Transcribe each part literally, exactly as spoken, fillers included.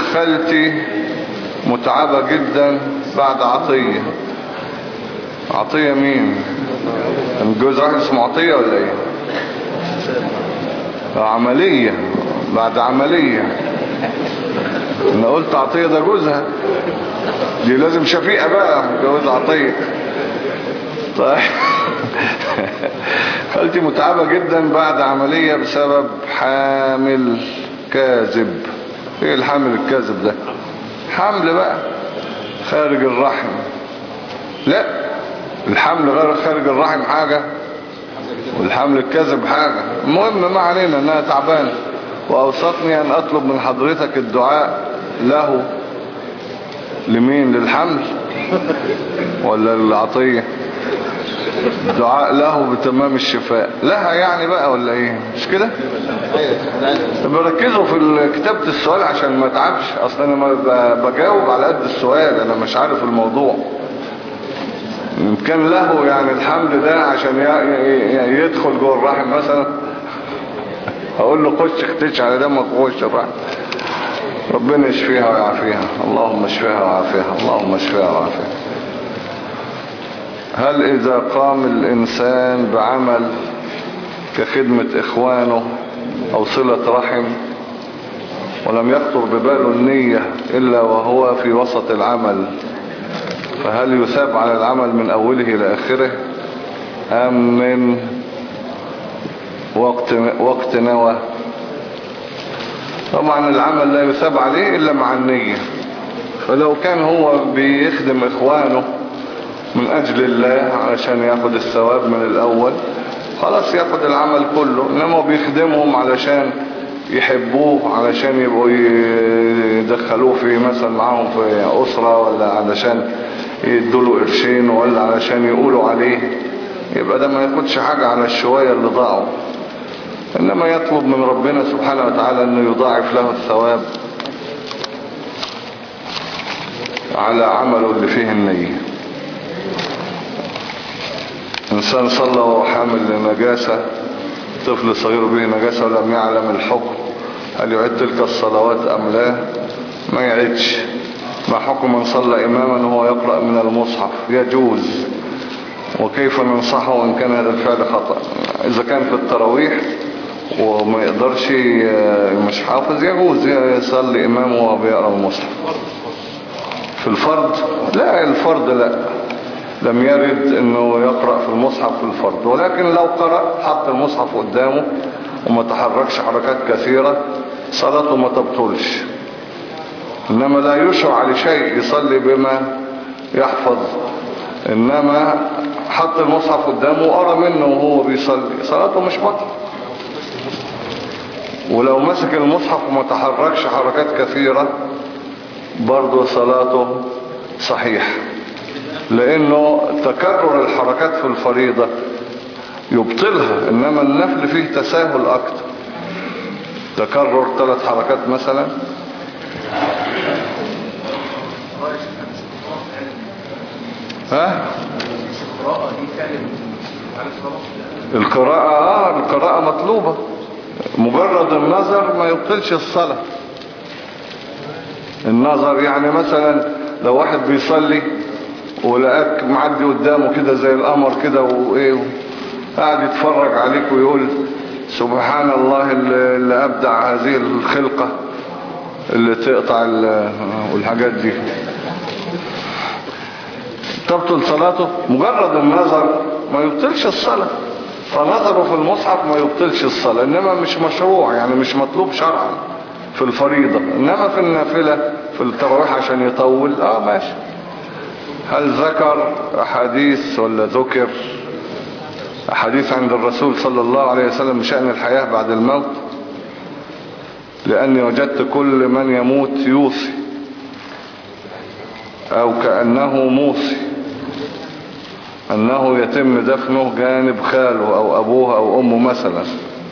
خالتي متعبة جدا بعد عطية. عطية مين؟ الجوز راح اسمه عطية ولا ايه؟ عملية، بعد عملية. انا قلت عطية ده جوزها، دي لازم شفيقة بقى جوز عطية. طيب خالتي متعبة جدا بعد عملية بسبب حامل كاذب. ايه الحامل الكاذب ده؟ حمل بقى خارج الرحم. لا، الحمل غير خارج الرحم حاجة والحمل الكاذب حاجة. المهم ما علينا انها تعبانة، واوصتني ان اطلب من حضرتك الدعاء له. لمين؟ للحمل ولا للعطية؟ دعاء له بتمام الشفاء لها يعني بقى ولا ايه؟ مش كده؟ بركزوا في كتابة السؤال عشان ما اتعبش. اصلا انا ما بجاوب على قد السؤال، انا مش عارف الموضوع. ان كان له يعني الحمل ده عشان يدخل جوه الرحم مثلا، هقول له خش اختش على دمك وخش الرحم. ربنا يشفيها ويعافيها، اللهم اشفيها ويعافيها، اللهم اشفيها ويعافيها. هل إذا قام الإنسان بعمل كخدمة إخوانه أو صلة رحم ولم يخطر بباله النية إلا وهو في وسط العمل، فهل يثاب على العمل من أوله إلى آخره أم من وقت, وقت نوى؟ طبعا العمل لا يثاب عليه إلا مع النية. فلو كان هو بيخدم إخوانه من أجل الله علشان ياخد الثواب من الأول، خلاص ياخد العمل كله. إنما بيخدمهم علشان يحبوه، علشان يبقوا يدخلوه في مثلا معاهم في أسرة، ولا علشان يدوله قرشين، ولا علشان يقولوا عليه، يبقى ده ما ياخدش حاجة على الشوية اللي ضاعوا. إنما يطلب من ربنا سبحانه وتعالى أنه يضاعف له الثواب على عمله اللي فيه النية. إنسان صلى وهو حامل لنجاسة، طفل صغير به نجاسة ولم يعلم الحكم، هل يعيد تلك الصلوات أم لا؟ ما يعيدش. ما حكم من صلى إماما وهو يقرأ من المصحف؟ يجوز. وكيف ننصحه إن كان هذا الفعل خطأ؟ إذا كان في التراويح وما يقدرش مش حافظ، يجوز يصلي إمام وهو بيقرأ المصحف. في الفرض لا، الفرض لا، لم يرد انه يقرأ في المصحف في الفرض. ولكن لو قرأ حط المصحف قدامه وما تحركش حركات كثيرة، صلاته ما تبطلش. انما لا يشرع لشيء يصلي بما يحفظ. انما حط المصحف قدامه وقرأ منه وهو بيصلي، صلاته مش بطل. ولو مسك المصحف وما تحركش حركات كثيرة، برضو صلاته صحيح، لانه تكرر الحركات في الفريضة يبطلها. انما النفل فيه تساهل اكتر. تكرر ثلاث حركات مثلا، ها القراءة اه القراءة مطلوبة. مجرد النظر ما يبطلش الصلاة. النظر يعني مثلا لو واحد بيصلي ولقاك معدي قدامه كده زي القمر كده وايه، قاعد يتفرج عليك ويقول سبحان الله اللي ابدع هذه الخلقة اللي تقطع والحاجات دي، تبطل صلاته. مجرد النظر ما يبطلش الصلاة. فنظره في المصحف ما يبطلش الصلاة، انما مش مشروع، يعني مش مطلوب شرعا في الفريضة. انما في النافلة في التراويح عشان يطول اه ماشي. هل ذكر احاديث ولا ذكر احاديث عند الرسول صلى الله عليه وسلم بشأن الحياة بعد الموت؟ لاني وجدت كل من يموت يوصي او كأنه موصي انه يتم دفنه جانب خاله او ابوه او امه مثلا.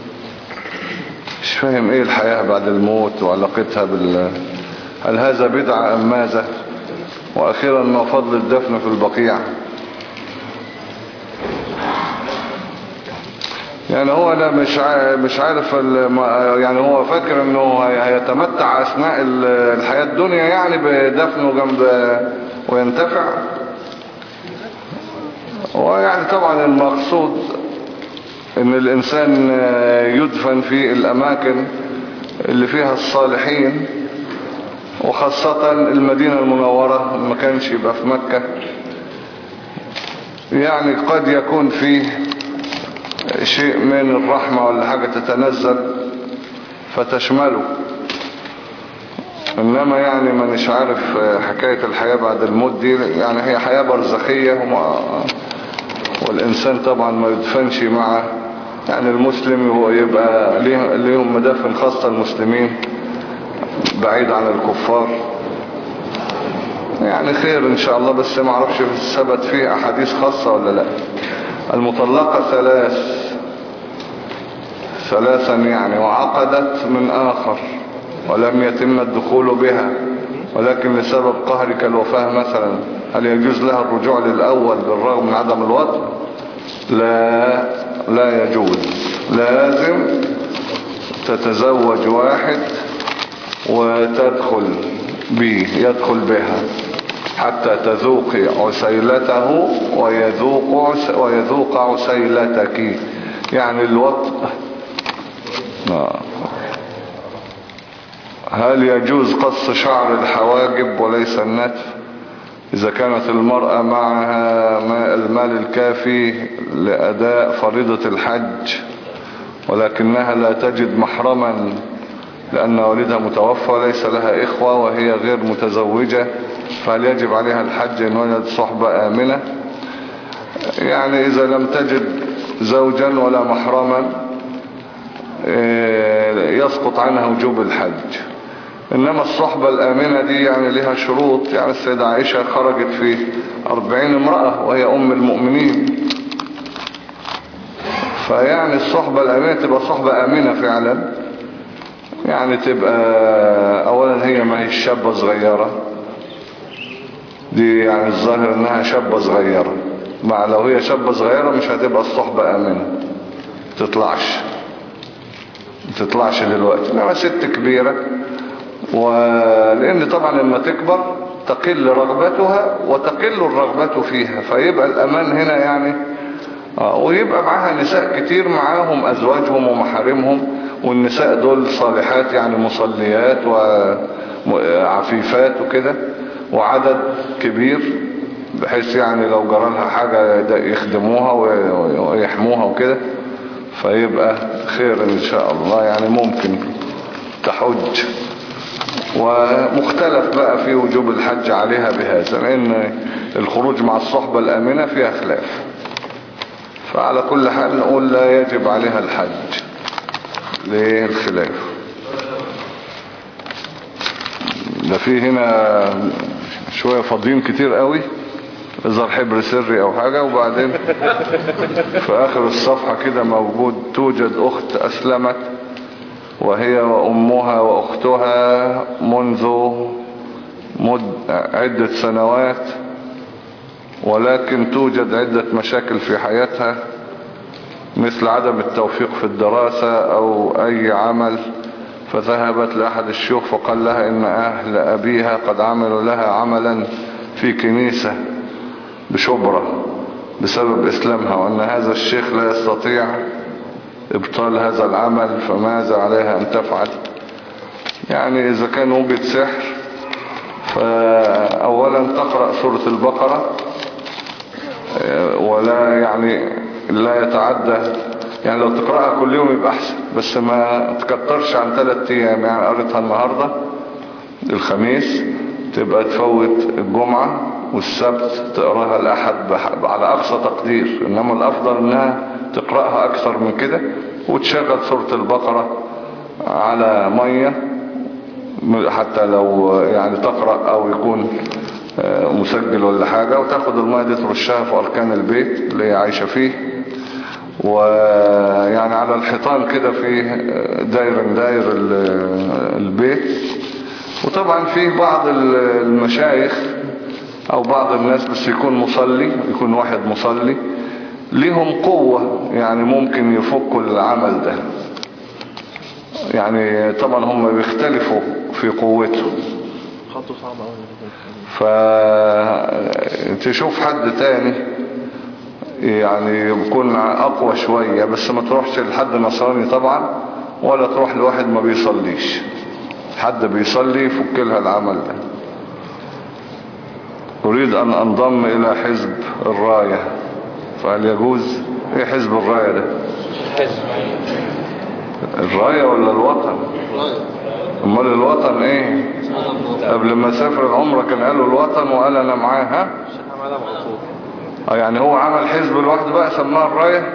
مش فاهم ايه الحياة بعد الموت وعلاقتها بال هل هذا بدعة ام ماذا؟ واخيرا ما فضل الدفن في البقيع؟ يعني هو انا مش مش عارف يعني هو فاكر انه هيتمتع اثناء الحياة الدنيا يعني بدفنه جنب وينتفع. ويعني طبعا المقصود ان الانسان يدفن في الاماكن اللي فيها الصالحين، وخاصة المدينة المنورة، ما كانش يبقى في مكة. يعني قد يكون فيه شيء من الرحمة ولا حاجة تتنزل فتشمله، انما يعني ما مش عارف حكاية الحياة بعد الموت دي، يعني هي حياة برزخية وما والانسان طبعا ما يدفنش مع يعني المسلم، هو يبقى ليهم مدافن خاصة المسلمين بعيد عن الكفار. يعني خير ان شاء الله، بس ما اعرفش ثبت فيه احاديث خاصة ولا لا. المطلقة ثلاث ثلاثا يعني، وعقدت من آخر ولم يتم الدخول بها ولكن لسبب قهر كالوفاة مثلا، هل يجوز لها الرجوع للأول بالرغم من عدم الوطن؟ لا لا يجوز، لازم تتزوج واحد وتدخل به يدخل بها حتى تذوق عسيلته ويذوق ويذوق عسيلتك، يعني الوطء. هل يجوز قص شعر الحواجب وليس النتف إذا كانت المرأة معها المال الكافي لأداء فريضة الحج ولكنها لا تجد محرما لأن والدها متوفى وليس لها إخوة وهي غير متزوجة، فهل يجب عليها الحج إن وجدت صحبة آمنة؟ يعني إذا لم تجد زوجا ولا محرما يسقط عنها وجوب الحج. إنما الصحبة الآمنة دي يعني لها شروط. يعني السيدة عائشة خرجت في أربعين امرأة وهي أم المؤمنين، فيعني الصحبة الآمنة تبقى صحبة آمنة فعلا، يعني تبقى أولا هي ما هي شابة صغيرة دي، يعني الظاهر انها شابة صغيرة، مع لو هي شابة صغيرة مش هتبقى الصحبة آمنة، تطلعش تطلعش دلوقتي. انما ست كبيرة، ولان طبعا لما تكبر تقل رغبتها وتقل الرغبة فيها، فيبقى الامان هنا يعني آه ويبقى معاها نساء كتير معاهم ازواجهم ومحارمهم، والنساء دول صالحات يعني مصليات وعفيفات وكده، وعدد كبير بحيث يعني لو جرالها حاجة يخدموها ويحموها وكده، فيبقى خير ان شاء الله. يعني ممكن تحج، ومختلف بقى في وجوب الحج عليها بهذا، لان الخروج مع الصحبة الامنة فيها خلاف. فعلى كل حال نقول لا يجب عليها الحج. ليه الخلاف؟ ده فيه هنا شوية فاضيين كتير قوي، اظهر حبر سري او حاجة. وبعدين في اخر الصفحة كده موجود توجد اخت اسلمت وهي وامها واختها منذ مد عدة سنوات، ولكن توجد عدة مشاكل في حياتها مثل عدم التوفيق في الدراسة او اي عمل، فذهبت لأحد الشيوخ فقال لها إن أهل أبيها قد عملوا لها عملا في كنيسة بشبرة بسبب إسلامها، وأن هذا الشيخ لا يستطيع إبطال هذا العمل، فماذا عليها أن تفعل؟ يعني إذا كان وجد سحر، فأولا تقرأ سورة البقرة ولا يعني لا يتعدى، يعني لو تقرأها كل يوم يبقى أحسن، بس ما تكترش عن ثلاثة أيام. يعني قريتها النهاردة الخميس، تبقى تفوت الجمعة والسبت تقرأها الأحد على أقصى تقدير، إنما الأفضل إنها تقرأها أكثر من كده، وتشغل سورة البقرة على مية حتى لو يعني تقرأ أو يكون مسجل ولا حاجة، وتاخد المية دي ترشها في أركان البيت اللي هي عايشة فيه، ويعني على الحيطان كده في داير داير البيت. وطبعا في بعض المشايخ او بعض الناس بس يكون مصلي، يكون واحد مصلي ليهم قوة يعني ممكن يفكوا العمل ده. يعني طبعا هم بيختلفوا في قوته، خطه صعب قوي. فتشوف حد تاني يعني يكون اقوى شوية، بس ما تروحش لحد نصراني طبعا، ولا تروح لواحد ما بيصليش. حد بيصلي يفك لها العمل ده. اريد ان انضم الى حزب الراية، فهل يجوز؟ ايه حزب الراية ده؟ حزب الراية ولا الوطن؟ امال الوطن ايه؟ قبل ما سافر العمرة كان قالوا الوطن وقال انا معاها. اه يعني هو عمل حزب لوحده بقى سماه الراية.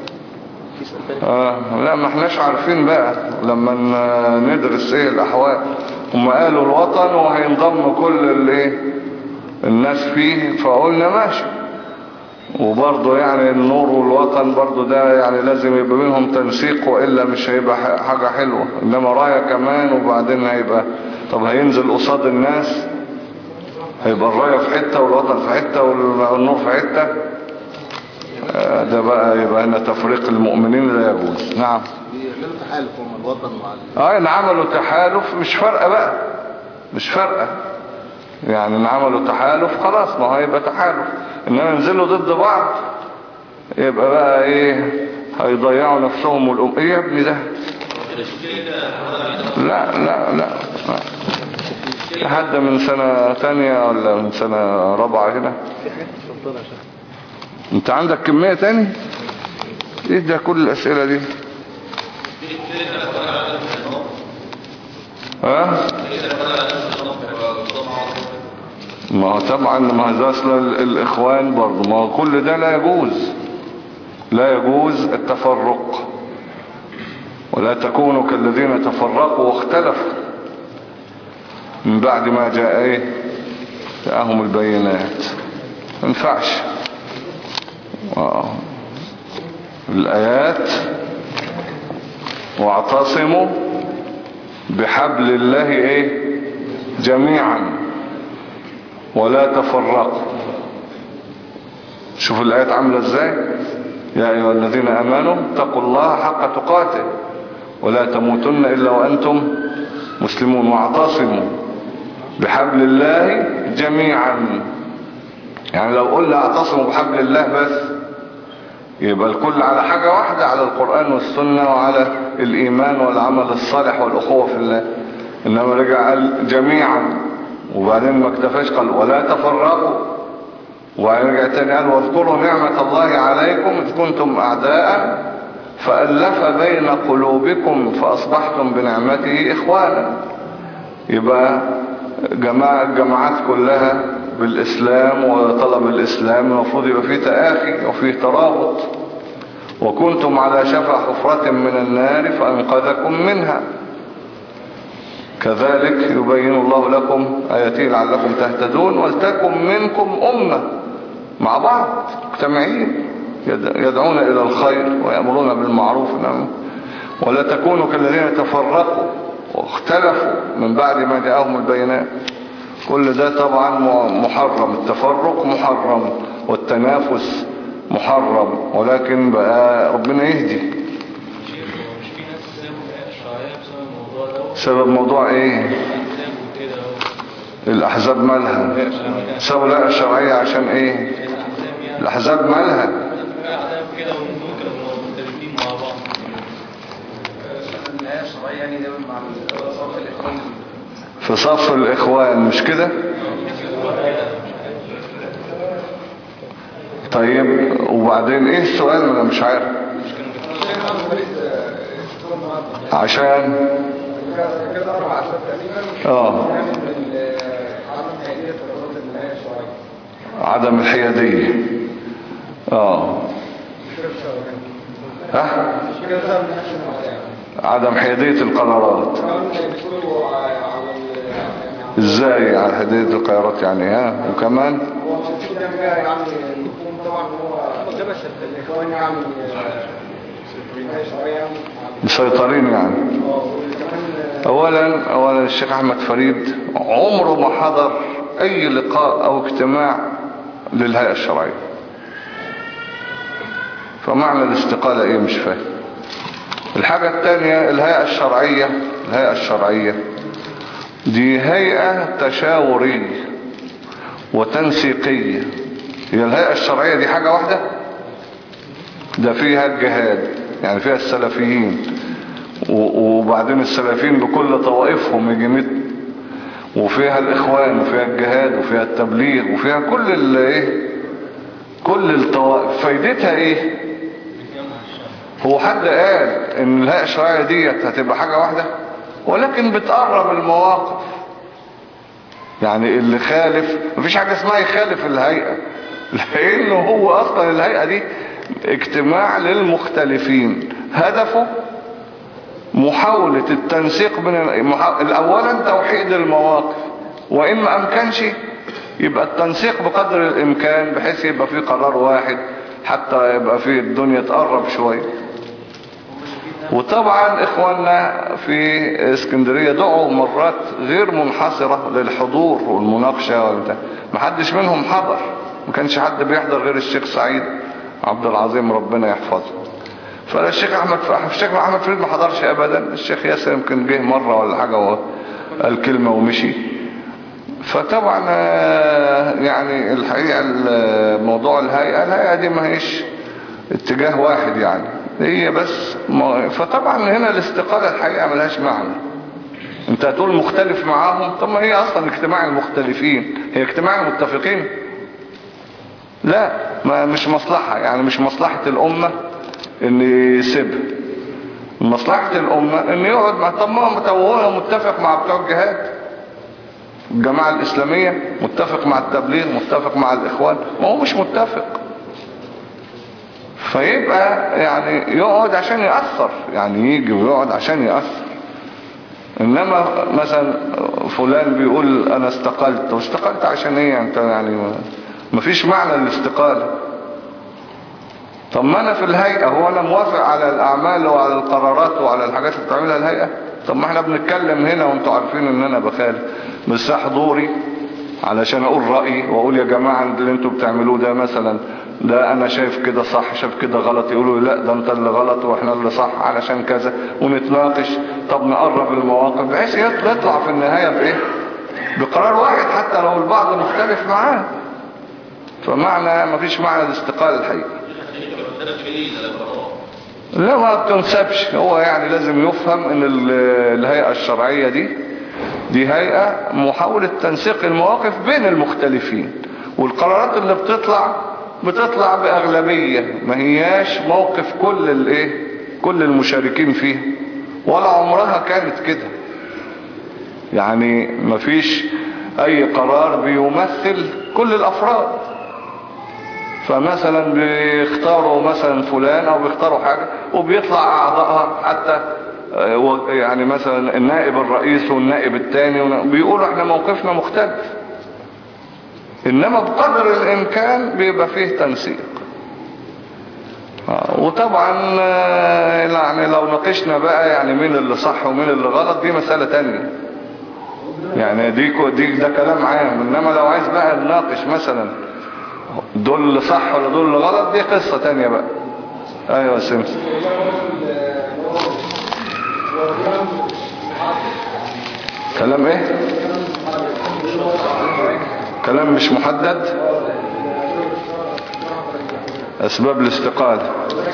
اه لا ما احناش عارفين بقى لما ندرس ايه الاحوال. هم قالوا الوطن وهينضم كل الايه الناس فيه، فقلنا ماشي. وبرضه يعني النور والوطن برضه ده يعني لازم يبقى منهم تنسيق، وإلا مش هيبقى حاجة حلوة. إنما راية كمان وبعدين هيبقى طب هينزل قصاد الناس، هيبقى الراية في حتة والوطن في حتة والنور في حتة. ده بقى يبقى هنا تفريق المؤمنين لا يجوز. نعم بيعملوا تحالف هم الوطن مع اه ان عملوا تحالف مش فارقة بقى، مش فارقة يعني ان عملوا تحالف خلاص ما هيبقى تحالف. انما ينزلوا ضد بعض يبقى بقى ايه هيضيعوا نفسهم والأم. ايه يا ابني ده؟ لا لا لا, لا. حد من سنة تانية ولا من سنة رابعة هنا؟ انت عندك كمية تاني؟ ايه ده كل الاسئلة دي؟ ها؟ ما هو طبعا ما هذا اصل الاخوان برضه، ما هو كل ده لا يجوز، لا يجوز التفرق. ولا تكونوا كالذين تفرقوا واختلفوا من بعد ما جاء ايه جاءهم البينات. ما ينفعش. الآيات واعتصموا بحبل الله ايه جميعا ولا تفرقوا. شوف الآيات عاملة ازاي. يا أيها الذين آمنوا اتقوا الله حق تقاته ولا تموتن إلا وأنتم مسلمون واعتصموا بحبل الله جميعا. يعني لو قلنا اعتصموا بحبل الله بس يبقى الكل على حاجة واحدة، على القرآن والسنة وعلى الإيمان والعمل الصالح والأخوة في الله. إنما رجع قال جميعا وبعدين ما اكتفاش قال ولا تفرقوا، وبعدين رجع تاني قال واذكروا نعمة الله عليكم إذ كنتم أعداء فألف بين قلوبكم فأصبحتم بنعمته إخوانا. يبقى جماعة الجماعات كلها بالإسلام وطلب الإسلام المفروض يبقى فيه تآخي وفيه ترابط. وكنتم على شفا حفرة من النار فأنقذكم منها. كذلك يبين الله لكم آياته لعلكم تهتدون. ولتكن منكم أمة مع بعض مجتمعين يدعون إلى الخير ويأمرون بالمعروف. ولا تكونوا كالذين تفرقوا واختلفوا من بعد ما جاءهم البينات. كل ده طبعا محرم. التفرق محرم والتنافس محرم، ولكن بقى ربنا يهدي. سبب موضوع ايه؟ الاحزاب مالها؟ سبب لا الشرعية عشان ايه؟ الاحزاب مالها؟ في صف الاخوان مش كده؟ طيب وبعدين ايه السؤال؟ انا مش عارف. عشان اه عدم الحيادية. اه ها عدم حيادية القرارات. ازاي على حيادية القرارات يعني؟ ها وكمان مسيطرين يعني. اولا اولا الشيخ احمد فريد عمره ما حضر اي لقاء او اجتماع للهيئة الشرعية. فمعنى الاستقالة ايه مش فاهم. الحاجة الثانية الهيئة الشرعية. الهيئة الشرعية دي هيئة تشاورية وتنسيقية. هي الهيئة الشرعية دي حاجة واحدة، ده فيها الجهاد يعني فيها السلفيين، وبعدين السلفيين بكل طوائفهم يجمد، وفيها الإخوان وفيها الجهاد وفيها التبليغ وفيها كل الايه كل الطوائف. فايدتها ايه؟ هو حد قال ان الهيئة الشرعية ديت هتبقى حاجة واحدة؟ ولكن بتقرب المواقف. يعني اللي خالف مفيش حاجة اسمها يخالف الهيئة، لانه هو اصلا الهيئة دي اجتماع للمختلفين، هدفه محاولة التنسيق بين الاولا توحيد المواقف، وان ما امكنش يبقى التنسيق بقدر الامكان بحيث يبقى فيه قرار واحد حتى يبقى فيه الدنيا تقرب شوية. وطبعا اخواننا في اسكندرية دعوا مرات غير منحصرة للحضور والمناقشة والبتاع، محدش منهم حضر، ما كانش حد بيحضر غير الشيخ سعيد عبد العظيم ربنا يحفظه. فلا الشيخ احمد الشيخ احمد فريد ما حضرش ابدا، الشيخ ياسر يمكن جه مرة ولا حاجة وقال كلمة ومشي. فطبعا يعني الحقيقة موضوع الهيئة الهيئة دي ما هيش اتجاه واحد يعني، هي بس ما. فطبعا هنا الاستقالة الحقيقة ملهاش معنى. انت هتقول مختلف معاهم، طب ما هي اصلا اجتماع المختلفين، هي اجتماع المتفقين. لا ما مش مصلحة، يعني مش مصلحة الامة ان يسيبها، مصلحة الامة ان يقعد مع. طب ما هو متفق مع بتوع الجهاد الجماعة الاسلامية، متفق مع التبليغ، متفق مع الاخوان، ما هو مش متفق. فيبقى يعني يقعد عشان يأثر، يعني يجي ويقعد عشان يأثر. انما مثلا فلان بيقول انا استقلت، واستقلت عشان ايه انت؟ يعني ما فيش معنى الاستقالة. طب ما انا في الهيئة، هو انا موافق على الاعمال وعلى القرارات وعلى الحاجات اللي بتعملها الهيئة؟ طب ما احنا بنتكلم هنا وانتوا عارفين ان انا بخالف، بس حضوري علشان اقول رأيي واقول يا جماعة اللي انتوا بتعملوه ده مثلا ده انا شايف كده صح، شايف كده غلط، يقولوا لا ده انت اللي غلط واحنا اللي صح علشان كذا، ونتناقش. طب نقرب المواقف بحيث يطلع في النهاية بايه؟ بقرار واحد حتى لو البعض مختلف معاه. فمعنى مفيش معنى الاستقالة الحقيقة. لا ما بتنسبش، هو يعني لازم يفهم ان الهيئة الشرعية دي دي هيئة محاولة تنسيق المواقف بين المختلفين، والقرارات اللي بتطلع بتطلع بأغلبية، ما هياش موقف كل الايه كل المشاركين فيه، ولا عمرها كانت كده. يعني ما فيش اي قرار بيمثل كل الافراد. فمثلا بيختاروا مثلا فلان او بيختاروا حاجة وبيطلع اعضائها حتى يعني مثلا النائب الرئيس والنائب الثاني بيقولوا احنا موقفنا مختلف، انما بقدر الامكان بيبقى فيه تنسيق. وطبعا يعني لو ناقشنا بقى يعني مين اللي صح ومين اللي غلط دي مسألة تانية، يعني دي, دي ده كلام عام. انما لو عايز بقى نناقش مثلا دول اللي صح ولا دول اللي غلط دي قصة تانية بقى. ايوه يا سمس. كلام ايه؟ كلام مش محدد. اسباب الاستقالة.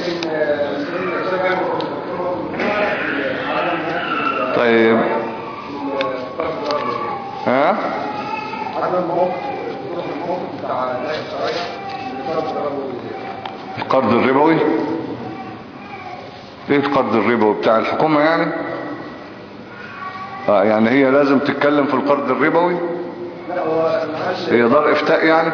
طيب ها القرض الربوي؟ ايه القرض الربوي بتاع الحكومة يعني؟ اه يعني هي لازم تتكلم في القرض الربوي؟ هي دار افتاء يعني؟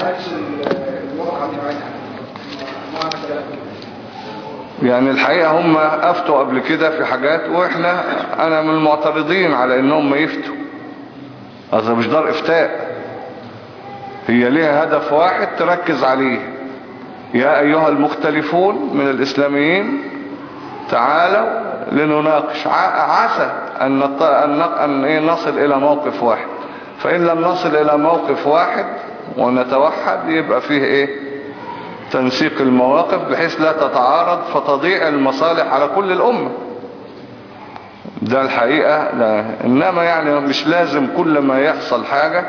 يعني الحقيقة هم افتوا قبل كده في حاجات، واحنا انا من المعترضين على انهم ما يفتوا. هذا مش دار افتاء، هي ليها هدف واحد تركز عليه: يا ايها المختلفون من الاسلاميين تعالوا لنناقش، عسى ان ان نصل الى موقف واحد. فان لم نصل الى موقف واحد ونتوحد يبقى فيه ايه؟ تنسيق المواقف بحيث لا تتعارض فتضيع المصالح على كل الأمة. ده الحقيقة لا. إنما يعني مش لازم كل ما يحصل حاجة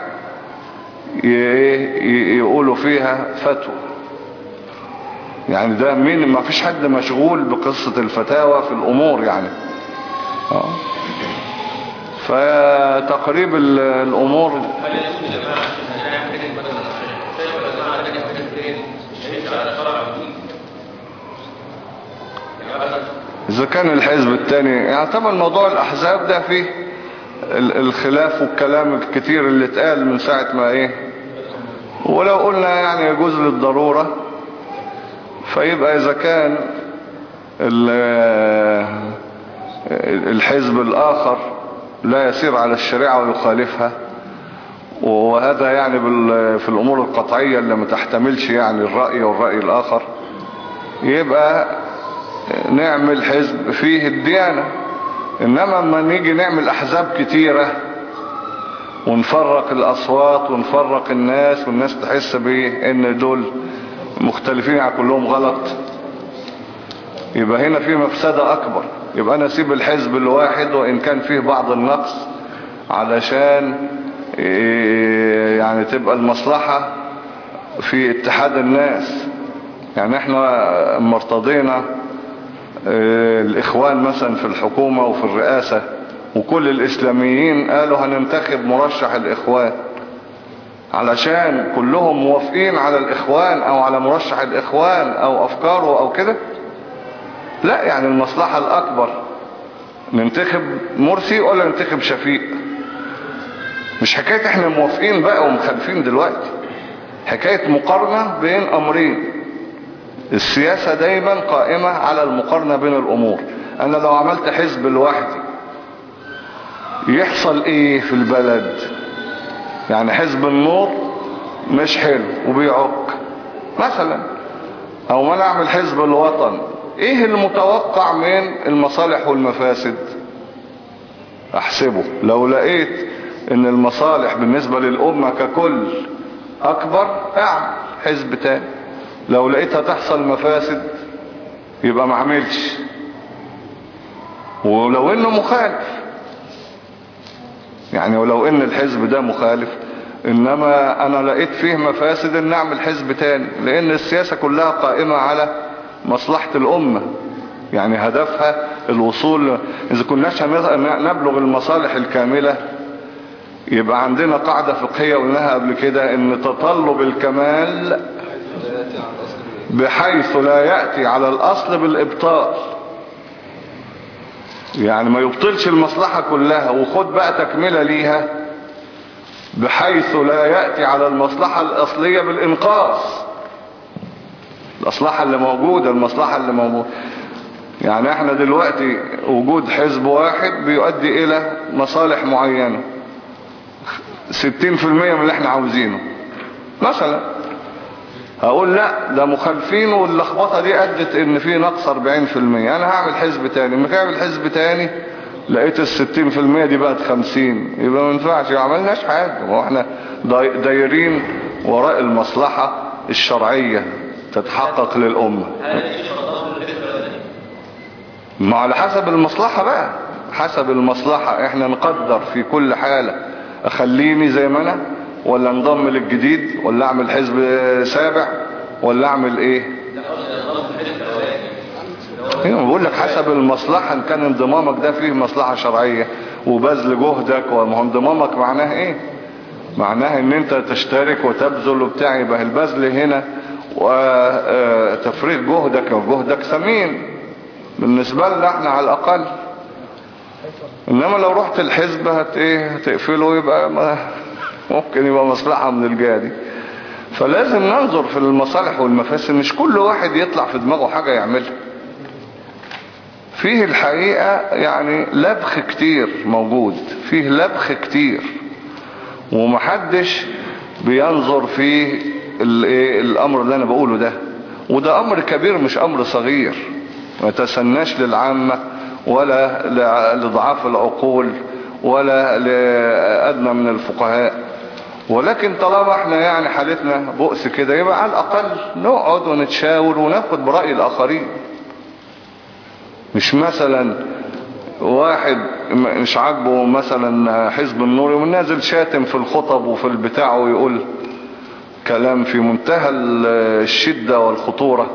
يقولوا فيها فتوى. يعني ده مين؟ ما فيش حد مشغول بقصة الفتاوى في الأمور يعني. آه. فتقريب الأمور إذا كان الحزب الثاني يعني طبعا موضوع الأحزاب ده فيه الخلاف والكلام الكتير اللي اتقال من ساعة ما ايه. ولو قلنا يعني يجوز للضرورة فيبقى إذا كان الحزب الآخر لا يسير على الشريعة ويخالفها، وهذا يعني في الأمور القطعية اللي ما تحتملش يعني الرأي والرأي الآخر، يبقى نعمل حزب فيه الديانة. إنما لما نيجي نعمل أحزاب كتيرة ونفرق الأصوات ونفرق الناس والناس تحس بيه إن دول مختلفين يعني كلهم غلط، يبقى هنا في مفسدة أكبر. يبقى أنا أسيب الحزب الواحد وإن كان فيه بعض النقص علشان يعني تبقى المصلحة في اتحاد الناس. يعني احنا مرتضينا الإخوان مثلا في الحكومة وفي الرئاسة، وكل الإسلاميين قالوا هننتخب مرشح الإخوان علشان كلهم موافقين على الإخوان أو على مرشح الإخوان أو أفكاره أو كده. لا، يعني المصلحة الأكبر ننتخب مرسي ولا ننتخب شفيق. مش حكاية احنا موافقين بقى ومخالفين دلوقتي، حكاية مقارنة بين أمرين. السياسة دايما قائمة على المقارنة بين الأمور. أنا لو عملت حزب لوحدي يحصل إيه في البلد؟ يعني حزب النور مش حلو وبيعك مثلا، أو ما نعمل حزب الوطن، إيه المتوقع من المصالح والمفاسد؟ أحسبه. لو لقيت إن المصالح بالنسبة للأمة ككل أكبر اعمل حزب تاني. لو لقيتها تحصل مفاسد يبقى ما عملش، ولو انه مخالف يعني، ولو ان الحزب ده مخالف انما انا لقيت فيه مفاسد ان نعمل حزب تاني، لان السياسة كلها قائمة على مصلحة الامة. يعني هدفها الوصول. اذا كناش نبلغ المصالح الكاملة يبقى عندنا قاعدة فقهية قلناها قبل كده، ان تطلب الكمال بحيث لا يأتي على الأصل بالإبطال. يعني ما يبطلش المصلحة كلها وخد بقى تكملة ليها، بحيث لا يأتي على المصلحة الأصلية بالإنقاص. المصلحة اللي موجودة المصلحة اللي موجودة يعني احنا دلوقتي وجود حزب واحد بيؤدي إلى مصالح معينة، ستين في المية من اللي احنا عاوزينه مثلا. هقول لا ده مخالفين واللخبطة دي ادت ان في نقص اربعين في المية، انا هعمل حزب تاني. لما تعمل حزب تاني لقيت الستين في المية دي بقت خمسين، يبقى ما ينفعش، ما عملناش حاجة. واحنا دايرين وراء المصلحة الشرعية تتحقق للأمة. ما على حسب المصلحة بقى، حسب المصلحة احنا نقدر في كل حالة اخليني زي ما انا ولا انضم للجديد ولا اعمل حزب سابع ولا اعمل ايه. هنا بقول لك حسب المصلحة. ان كان انضمامك ده فيه مصلحة شرعية وبذل جهدك، وما انضمامك معناه ايه؟ معناه ان انت تشترك وتبذل وبتاع، يبقى البذل هنا وتفريغ جهدك وجهدك ثمين بالنسبة لنا احنا على الاقل. انما لو رحت الحزب هت ايه هتقفله، يبقى ما ممكن يبقى مصلحة من الجهة دي. فلازم ننظر في المصالح والمفاسد، مش كل واحد يطلع في دماغه حاجة يعملها. فيه الحقيقة يعني لبخ كتير موجود، فيه لبخ كتير ومحدش بينظر في الامر اللي انا بقوله ده. وده امر كبير مش امر صغير، ما تسناش للعامة ولا لضعاف العقول ولا لأدنى من الفقهاء. ولكن طالما احنا يعني حالتنا بؤس كده، يبقى على الأقل نقعد ونتشاور وناخد برأي الآخرين. مش مثلا واحد مش عاجبه مثلا حزب النور ومن نازل شاتم في الخطب وفي البتاع ويقول كلام في منتهى الشدة والخطورة،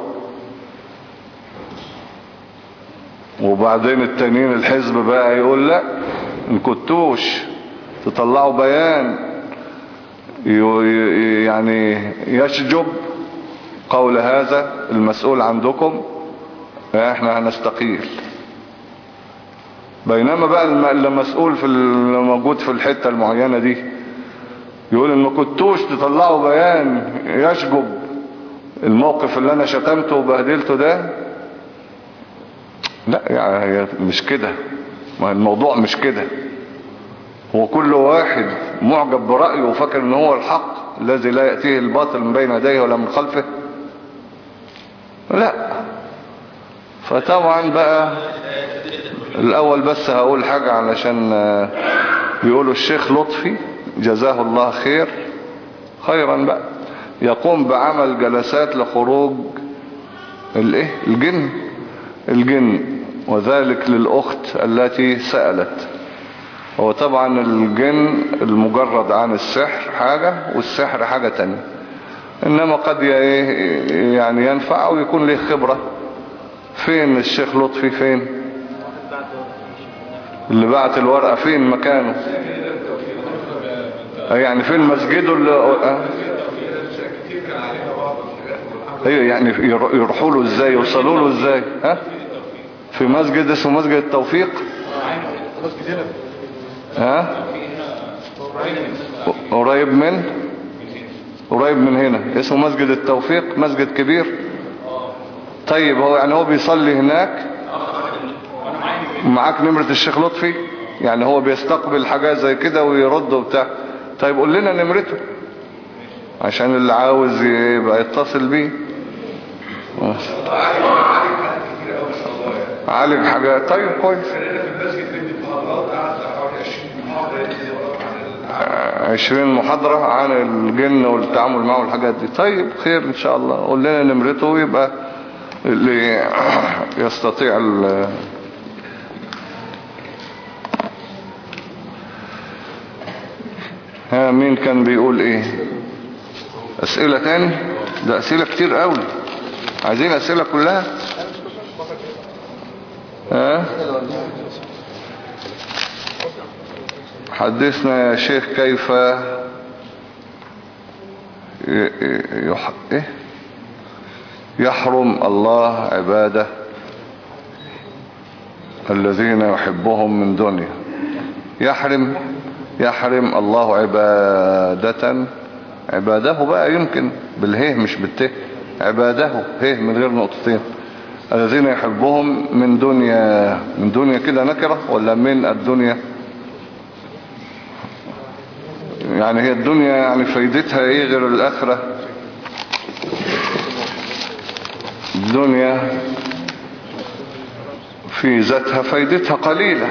وبعدين التانيين الحزب بقى يقول لا ان كنتوش تطلعوا بيان يعني يشجب قول هذا المسؤول عندكم احنا هنستقيل. بينما بقى المسؤول في الموجود في الحتة المعينة دي يقول ان ما كنتوش تطلعوا بيان يشجب الموقف اللي انا شتمته وبهدلته ده، لا يعني مش كده، ما الموضوع مش كده. هو كل واحد معجب برأيه وفكر ان هو الحق الذي لا يأتيه الباطل من بين يديه ولا من خلفه، لا. فطبعا بقى الاول بس هقول حاجة علشان بيقولوا الشيخ لطفي جزاه الله خير خيرا بقى يقوم بعمل جلسات لخروج الايه الجن الجن وذلك للأخت التي سألت. هو طبعا الجن المجرد عن السحر حاجة والسحر حاجة تانية، انما قد يعني ينفع ويكون له خبرة. فين الشيخ لطفي؟ فين اللي بعت الورقة؟ فين مكانه؟ يعني فين مسجده اللي اه ايوه يعني يروحوا له ازاي، يوصلوا له ازاي؟ ها في مسجد اسمه مسجد التوفيق. ها قريب من قريب من هنا اسمه مسجد التوفيق، مسجد كبير. طيب هو يعني هو بيصلي هناك؟ معاك نمرة الشيخ لطفي؟ يعني هو بيستقبل حاجات زي كده ويرد وبتاع. طيب قول لنا نمرته عشان اللي عاوز يبقى يتصل بيه. عالج حاجات. طيب كويس. عشرين محاضرة عن الجن والتعامل معه والحاجات دي. طيب خير ان شاء الله. قول لنا نمرته ويبقى اللي يستطيع ال ها مين كان بيقول ايه؟ اسئلة تاني؟ ده اسئلة كتير قوي. عايزين اسئلة كلها؟ ها حدثنا يا شيخ كيف يح... إيه؟ يحرم الله عباده الذين يحبهم من دنيا. يحرم يحرم الله عبادة عباده بقى يمكن بالهيه مش بالته. عباده هيه من غير نقطتين. الذين يحبهم من دنيا. من دنيا كده نكرة ولا من الدنيا؟ يعني هي الدنيا يعني فايدتها ايه غير الاخرة؟ الدنيا في ذاتها فايدتها قليلة.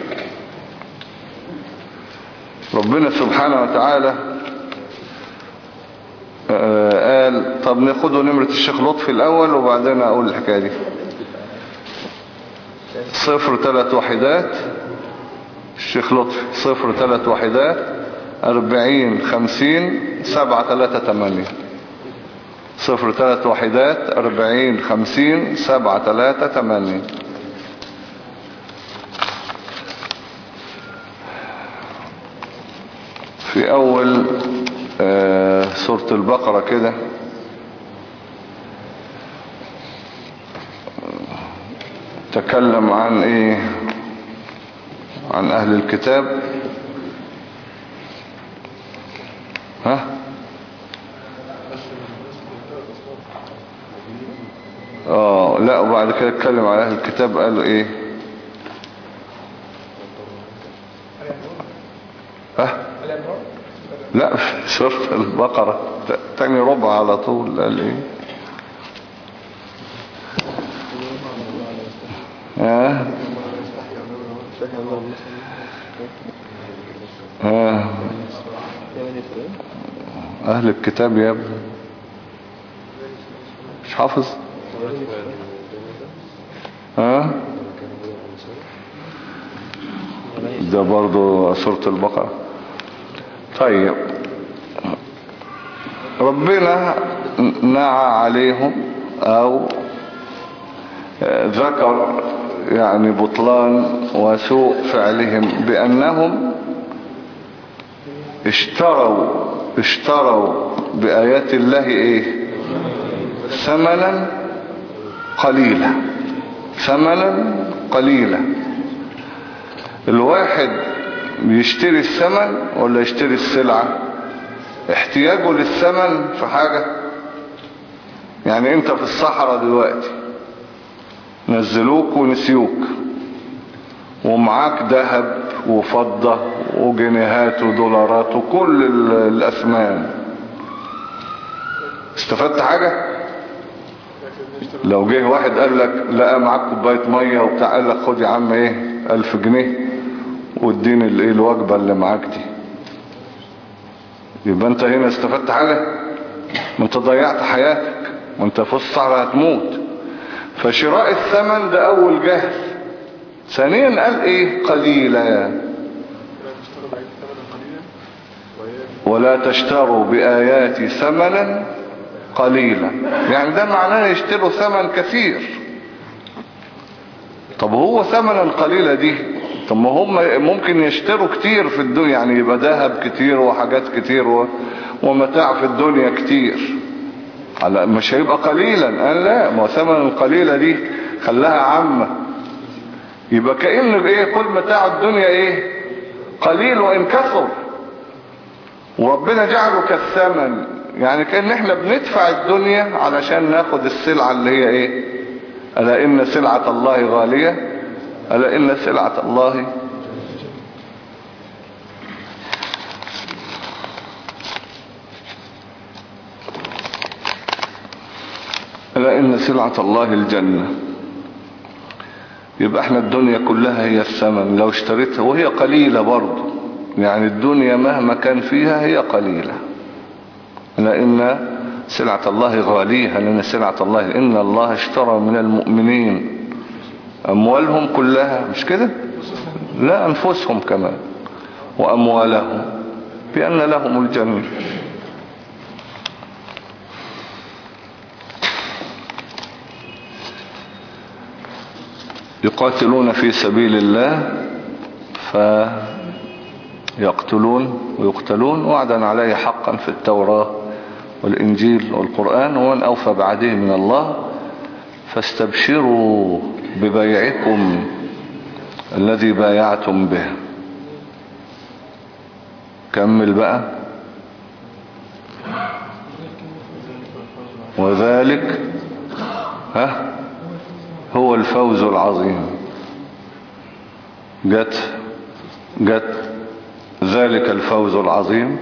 ربنا سبحانه وتعالى قال طب ناخده نمرة الشيخ لطفي الاول وبعدين اقول الحكاية دي. صفر ثلاث وحدات الشيخ لطفي صفر ثلاث وحدات اربعين خمسين سبعة ثلاثة ثمانية. صفر ثلاث وحدات اربعين خمسين سبعة ثلاثة ثمانية. في اول آه سورة البقرة كده تكلم عن ايه؟ عن اهل الكتاب. ها اه لا وبعد كده اتكلم عن اهل الكتاب قالوا ايه؟ ها لا سورة البقرة تاني ربع على طول قال ايه؟ ها ها اهل الكتاب يا ابني مش حافظ ها ده برضو سورة البقرة. طيب ربنا نعى عليهم او ذكر يعني بطلان وسوء فعلهم بأنهم اشتروا اشتروا بآيات الله ايه ثمنا قليلا ثمنا قليلا. الواحد بيشتري الثمن ولا يشتري السلعة؟ احتياجه للثمن في حاجة. يعني انت في الصحراء دلوقتي نزلوك ونسيوك ومعاك ذهب وفضة وجنيهات ودولارات وكل الأثمان، استفدت حاجة؟ لو جه واحد قال لك لقى معاك كوباية مية وبتاع قال لك خد يا عم ايه ألف جنيه واديني الايه الوجبة اللي معاك دي، يبقى انت هنا استفدت حاجة؟ ما انت ضيعت حياتك وانت في الصحراء هتموت. فشراء الثمن ده اول جهل. ثانيا قال ايه قليلا ولا تشتروا بآياتي ثمنا قليلا، يعني ده معناه يشتروا ثمن كثير. طب هو ثمنا قليلا دي، طب ما هم ممكن يشتروا كتير في الدنيا، يعني يبقى ذهب كتير وحاجات كتير و... ومتاع في الدنيا كتير، على مش هيبقى قليلا. قال لا، ما ثمن قليلا دي خلاها عامة، يبقى كأن ايه كل متاع الدنيا ايه قليل وان كثر، وربنا جعله كالثمن، يعني كأن احنا بندفع الدنيا علشان ناخد السلعة اللي هي ايه. ألا إن سلعة الله غالية، ألا إن سلعة الله ألا إن سلعة الله الجنة. يبقى احنا الدنيا كلها هي الثمن لو اشتريتها، وهي قليلة برضو، يعني الدنيا مهما كان فيها هي قليلة. لأن سلعة الله غالية، لأن سلعة الله إن الله اشترى من المؤمنين أموالهم كلها، مش كده؟ لا أنفسهم كمان وأموالهم بأن لهم الجنة. يقاتلون في سبيل الله فيقتلون ويقتلون وعدا عليه حقا في التوراة والإنجيل والقرآن، ومن أوفى بعهده من الله فاستبشروا ببيعكم الذي بايعتم به. كمل بقى. وذلك ها هو الفوز العظيم. جت جت ذلك الفوز العظيم.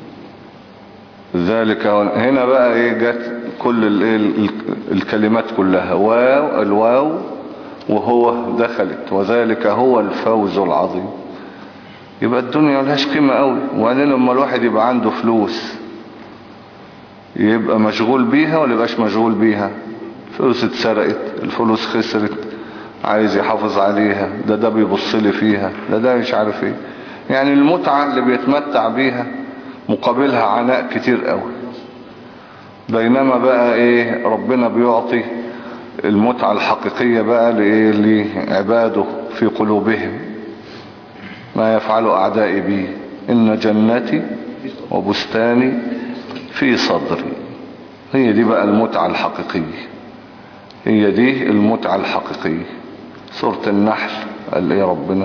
ذلك هنا بقى ايه جت كل ال الكلمات كلها، واو الواو وهو دخلت، وذلك هو الفوز العظيم. يبقى الدنيا ملهاش قيمة قوي. وبعدين لما الواحد يبقى عنده فلوس يبقى مشغول بيها ولا يبقاش مشغول بيها؟ فلوس اتسرقت، الفلوس خسرت، عايز يحافظ عليها، ده ده بيبص لي فيها، ده ده مش عارف ايه. يعني المتعة اللي بيتمتع بيها مقابلها عناء كتير قوي. بينما بقى ايه ربنا بيعطي المتعة الحقيقية بقى لإيه لعباده في قلوبهم. ما يفعل أعدائي بي إن جنتي وبستاني في صدري. هي دي بقى المتعة الحقيقية، هي دي المتعة الحقيقية. سورة النحل قال ايه ربنا؟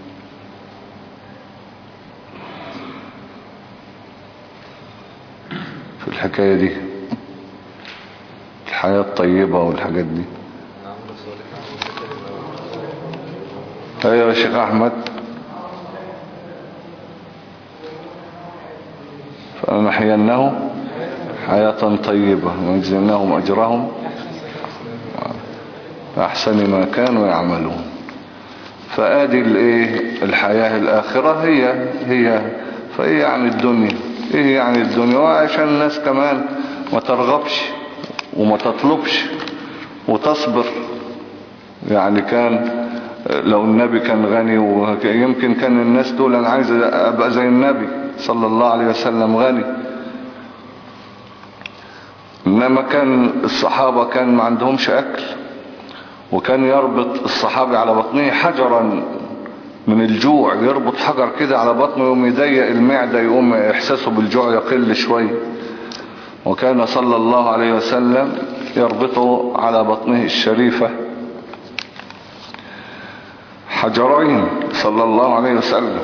في الحكاية دي الحياة الطيبة والحاجات دي. ايوه يا شيخ احمد. فنحيينه حياة طيبة ونجزيناهم اجرهم احسن ما كانوا يعملون. فادي الايه الحياة الاخرة هي هي فهي يعني الدنيا ايه يعني الدنيا، عشان الناس كمان ما ترغبش وما تطلبش وتصبر. يعني كان لو النبي كان غني، ويمكن كان الناس دول انا عايز ابقى زي النبي صلى الله عليه وسلم غني. انما كان الصحابة كان ما عندهمش اكل، وكان يربط الصحابي على بطنه حجرا من الجوع، يربط حجر كده على بطنه يوم يضيق المعدة، يقوم احساسه بالجوع يقل شوي. وكان صلى الله عليه وسلم يربطه على بطنه الشريفة حجرين صلى الله عليه وسلم.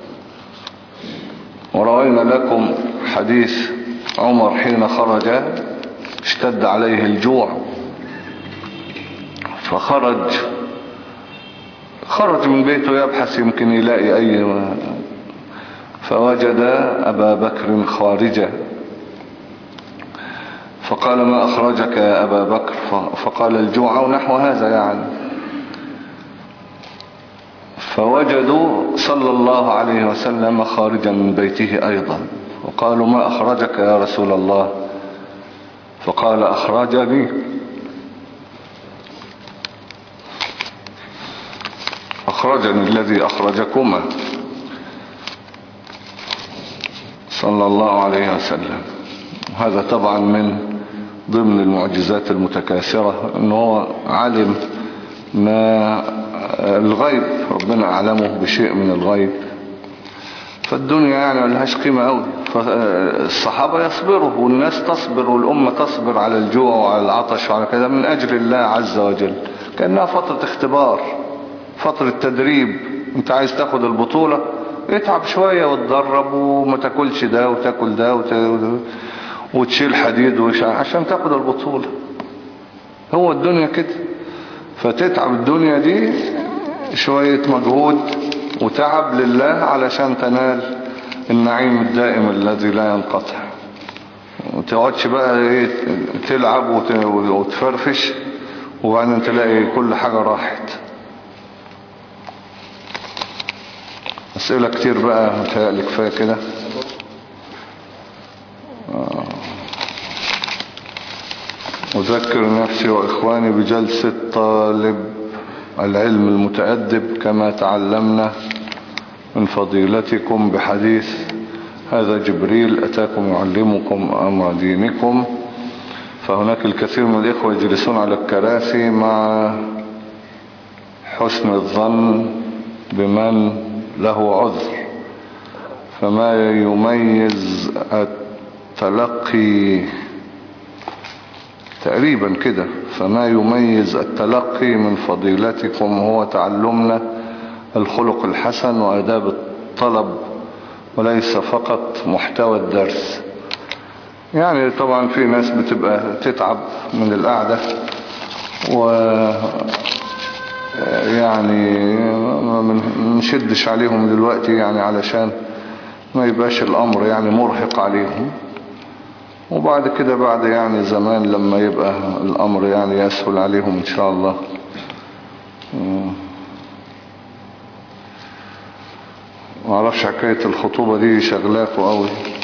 وروينا لكم حديث عمر حين خرج اشتد عليه الجوع، فخرج خرج من بيته يبحث يمكن يلاقي أي، فوجد أبا بكر خارجا، فقال ما أخرجك يا أبا بكر؟ فقال الجوع أو نحو هذا يعني. فوجدوا صلى الله عليه وسلم خارجا من بيته أيضا، وقالوا ما أخرجك يا رسول الله؟ فقال أخرجني أخرجني الذي أخرجكما صلى الله عليه وسلم. هذا طبعا من ضمن المعجزات المتكاثرة، أنه علم ما الغيب، ربنا أعلمه بشيء من الغيب. فالدنيا يعني ملهاش قيمة قوي، فالصحابة يصبروا والناس تصبر والأمة تصبر على الجوع وعلى العطش وعلى كذا من أجل الله عز وجل، كأنها فترة اختبار، فترة تدريب. انت عايز تاخد البطولة اتعب شوية وتدرب وما تاكلش ده وتاكل ده وت... وتشيل حديد وش... عشان تاخد البطولة. هو الدنيا كده، فتتعب الدنيا دي شوية مجهود وتعب لله علشان تنال النعيم الدائم الذي لا ينقطع. وتقعدش بقى ايه تلعب وت... وتفرفش وبعدين تلاقي كل حاجة راحت. أسئلة كتير بقى، متهيألي كفاية كده. أذكر نفسي وإخواني بجلسة طالب العلم المتأدب كما تعلمنا من فضيلتكم بحديث هذا جبريل أتاكم يعلمكم أمر دينكم. فهناك الكثير من الإخوة يجلسون على الكراسي مع حسن الظن بمن له عذر، فما يميز التلقي تقريبا كده فما يميز التلقي من فضيلتكم هو تعلمنا الخلق الحسن وآداب الطلب وليس فقط محتوى الدرس. يعني طبعا في ناس بتبقى تتعب من القعدة و يعني ما نشدش عليهم دلوقتي يعني علشان ما يبقاش الأمر يعني مرهق عليهم، وبعد كده بعد يعني زمان لما يبقى الأمر يعني يسهل عليهم إن شاء الله. ما اعرفش حكاية الخطوبة دي شغلاكوا قوي،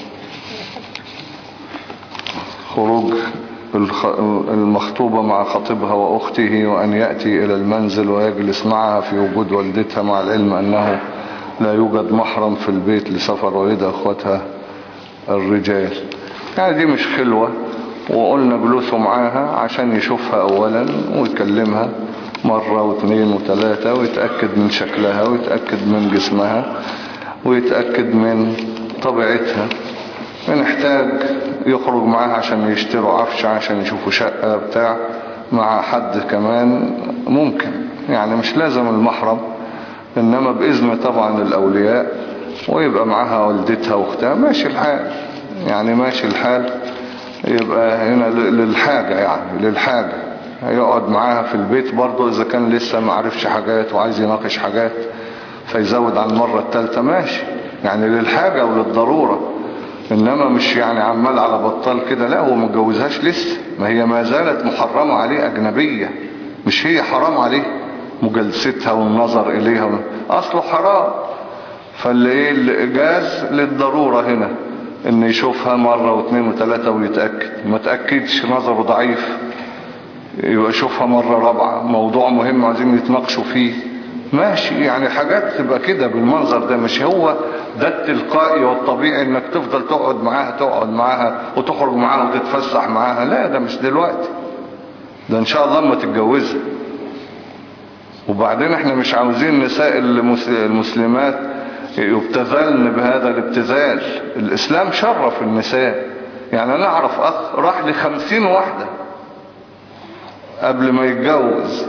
خروج المخطوبة مع خطيبها وأخته وأن يأتي إلى المنزل ويجلس معها في وجود والدتها، مع العلم أنه لا يوجد محرم في البيت لسفر والدها أخوتها الرجال. يعني دي مش خلوة، وقلنا جلوسه معاها عشان يشوفها أولا ويكلمها مرة واثنين وثلاثة ويتأكد من شكلها ويتأكد من جسمها ويتأكد من طبيعتها. ونحتاج يخرج معاها عشان يشتروا عفش، عشان يشوفوا شقة بتاع مع حد كمان ممكن، يعني مش لازم المحرم، إنما بإذن طبعا الأولياء، ويبقى معاها والدتها واختها ماشي الحال، يعني ماشي الحال. يبقى هنا للحاجة، يعني للحاجة يقعد معاها في البيت برضو إذا كان لسه ما عرفش حاجات وعايز يناقش حاجات فيزود عن المرة الثالثة ماشي، يعني للحاجة وللضرورة. إنما مش يعني عمال على بطال كده، لا هو متجوزهاش لسه، ما هي ما زالت محرمة عليه، أجنبية، مش هي حرام عليه مجالستها والنظر إليها، أصله حرام. فاللي إيه الإجاز للضرورة هنا، ان يشوفها مرة واثنين وثلاثة ويتأكد، ما تأكدش نظره ضعيف يبقى يشوفها مرة رابعة، موضوع مهم عايزين يتناقشوا فيه ماشي. يعني حاجات تبقى كده بالمنظر ده، مش هو ده التلقائي والطبيعي انك تفضل تقعد معاها تقعد معاها وتخرج معاها وتتفسح معاها. لا ده مش دلوقتي، ده ان شاء الله لما تتجوزها. وبعدين احنا مش عاوزين نساء المسلمات يبتذلن بهذا الابتذال. الاسلام شرف النساء. يعني انا اعرف اخ راح لخمسين واحدة قبل ما يتجوز.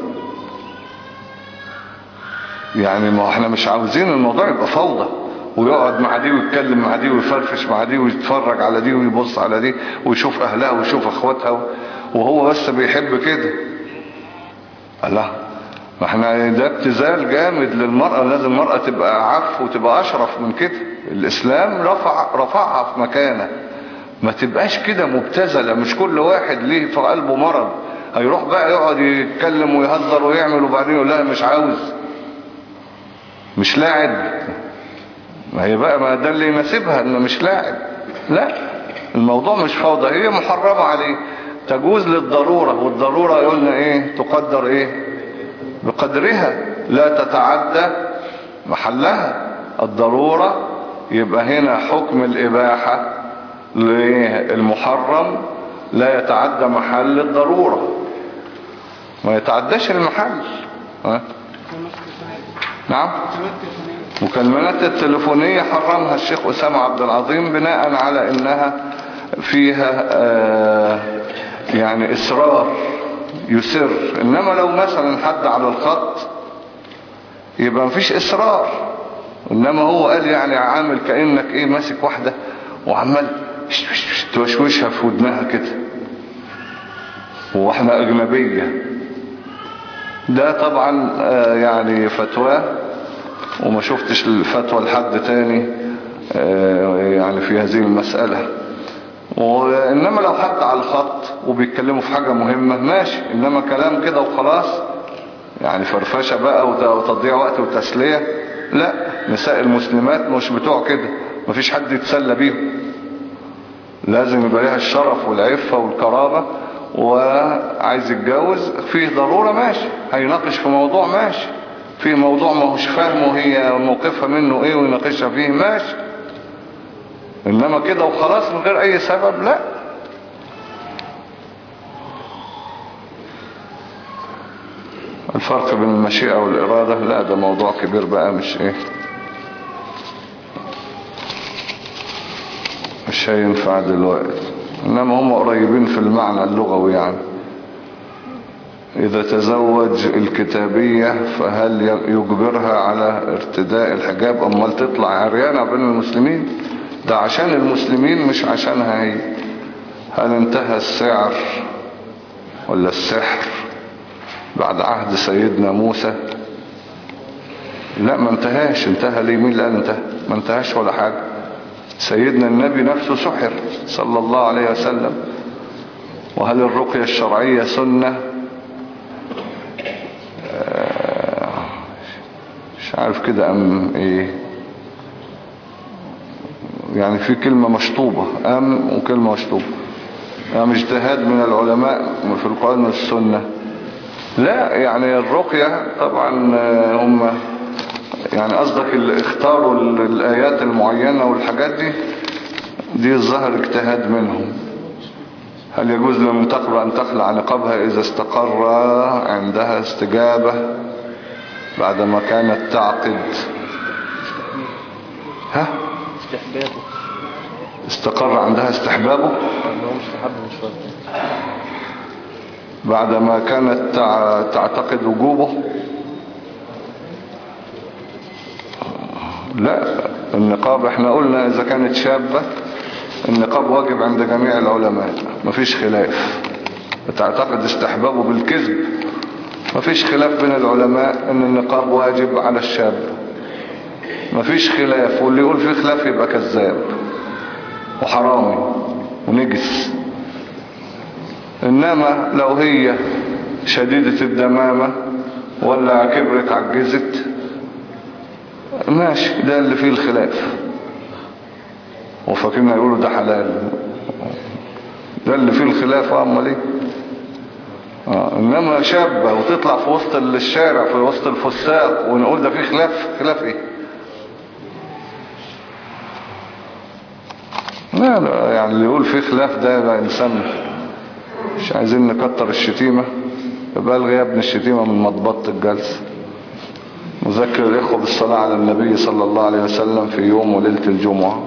يعني ما احنا مش عاوزين الموضوع يبقى فوضى، ويقعد مع دي ويتكلم مع دي ويفرفش مع دي ويتفرج على دي ويبص على دي ويشوف اهلها ويشوف اخواتها وهو بس بيحب كده. الله، ما احنا ده ابتذال جامد للمرأة. لازم المرأة تبقى عفو وتبقى اشرف من كده. الاسلام رفع رفعها في مكانه. ما تبقاش كده مبتذلة. مش كل واحد ليه في قلبه مرض هيروح بقى يقعد يتكلم ويهزر ويعمل وبعدين يقول لا مش عاوز مش لاعب. ما هي بقى ما ده اللي يناسبها انه مش لاعب. لا، الموضوع مش فوضى، هي محرمة عليه. تجوز للضرورة، والضرورة قلنا ايه؟ تقدر ايه؟ بقدرها، لا تتعدى محلها. الضرورة يبقى هنا حكم الإباحة للمحرم لا يتعدى محل الضرورة، ما يتعداش المحل. ها؟ نعم. مكالمات التليفونية حرمها الشيخ أسامة عبد العظيم بناء على انها فيها آه يعني اصرار يسر. انما لو مثلا حد على الخط يبقى مفيش اصرار. انما هو قال يعني عامل كأنك ايه ماسك واحدة وعمال توشوشها في ودنها كده واحنا اجنبية. ده طبعا آه يعني فتوى، وما شفتش الفتوى لحد تاني آه يعني في هذه المسألة. وإنما لو حد على الخط وبيتكلموا في حاجة مهمة ماشي. إنما كلام كده وخلاص يعني فرفشة بقى وتضيع وقت وتسلية، لا. نساء المسلمات مش بتوع كده، مفيش حد يتسلى بيهم. لازم يبقى لها الشرف والعفة والكرامة. وعايز يتجوز فيه ضرورة ماشي، هيناقش في موضوع ماشي، في موضوع ما هوش فاهمه هي موقفها منه ايه ويناقشها فيه ماشي. انما كده وخلاص من غير اي سبب لا. الفرق بين المشيئة والإرادة لا، ده موضوع كبير بقى، مش ايه مش هينفع دلوقتي. انما هم قريبين في المعنى اللغوي. يعني اذا تزوج الكتابية فهل يجبرها على ارتداء الحجاب؟ امال تطلع عريانة بين المسلمين؟ ده عشان المسلمين مش عشانها هي. هل انتهى السعر ولا السحر بعد عهد سيدنا موسى؟ لا، ما انتهاش. انتهى ليه؟ مين اللي قال انتهى؟ ما انتهاش ولا حاجة. سيدنا النبي نفسه سحر صلى الله عليه وسلم. وهل الرقية الشرعية سنة؟ مش عارف كده ام ايه. يعني في كلمة مشطوبة ام وكلمة مشطوبة. ام اجتهاد من العلماء في القرآن والسنة؟ لا، يعني الرقية طبعا هم يعني قصدك اللي اختاروا الآيات المعينة والحاجات دي دي الظاهر اجتهاد منهم. هل يجوز للمتقبة أن تخلع نقابها إذا استقر عندها استجابة بعدما كانت تعقد؟ ها؟ استحبابه. استقر عندها استحبابه؟ هو مستحب مش فرض. بعدما كانت تعتقد وجوبه؟ لا، النقاب احنا قلنا اذا كانت شابة النقاب واجب عند جميع العلماء، مفيش خلاف. تعتقد استحبابه بالكذب، مفيش خلاف بين العلماء ان النقاب واجب على الشاب، مفيش خلاف. واللي يقول فيه خلاف يبقى كذاب وحرامي ونجس. انما لو هي شديدة الدمامة ولا كبرت عجزت ماشي، ده اللي فيه الخلاف. وفاكرين يقولوا ده حلال. ده اللي فيه الخلاف. امال ايه؟ آه. انما شابة وتطلع في وسط الشارع في وسط الفساق ونقول ده فيه خلاف؟ خلاف ايه؟ لا لا، يعني اللي يقول فيه خلاف ده يبقى انسان. مش عايزين نكتر الشتيمة. بلغ يا ابن الشتيمة من مضبط الجلسة. مذكر الإخوة بالصلاة على النبي صلى الله عليه وسلم في يوم وليلة الجمعة.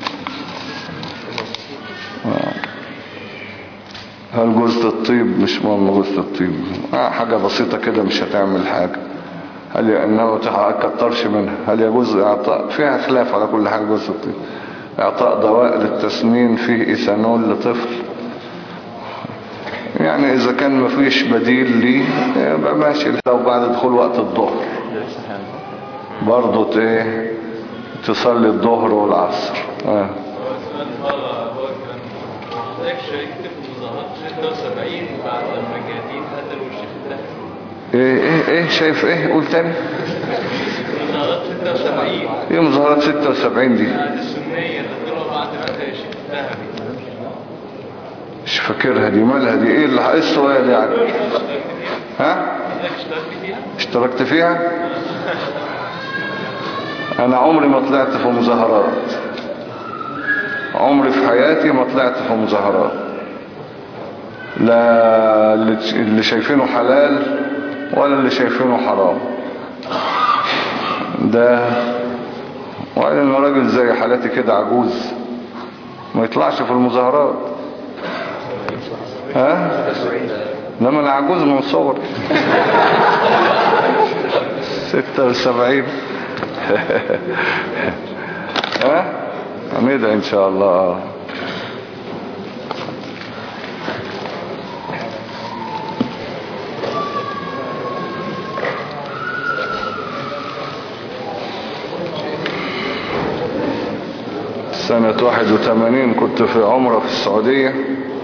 هل جوزة الطيب؟ مش مهم جوزة الطيب، آه حاجة بسيطة كده مش هتعمل حاجة. هل انه تكترش منها؟ هل يجوز اعطاء؟ فيها خلاف على كل حاجة. جوزة الطيب اعطاء دواء للتسنين فيه ايثانول لطفل، يعني اذا كان مفيش بديل ليه يبقى ماشي. لو بعد دخول وقت الظهر برضو ايه تصلي الظهر والعصر. اه بعد لما جاهدين قتلوا الشيخ الذهبي. ايه ايه ايه شايف ايه؟ قول تاني. مظاهرات ستة وسبعين. ايه مظاهرات ستة وسبعين دي؟ السنية اللي طلعوا بعد ما قتل الشيخ الذهبي. مش فاكرها دي. مالها دي؟ ايه اللي ايه السؤال يعني؟ ها؟ اشتركت فيها؟ اشتركت فيها؟ انا عمري ما طلعت في مظاهرات. عمري في حياتي ما طلعت في مظاهرات. لا اللي شايفينه حلال ولا اللي شايفينه حرام. ده وإن راجل زي حالاتي كده عجوز ما يطلعش في المظاهرات. ها؟ لما انا عجوز من صغر. ستة وسبعين. ها؟ هندعي ان شاء الله. سنة واحد وثمانين كنت في عمرة في السعودية،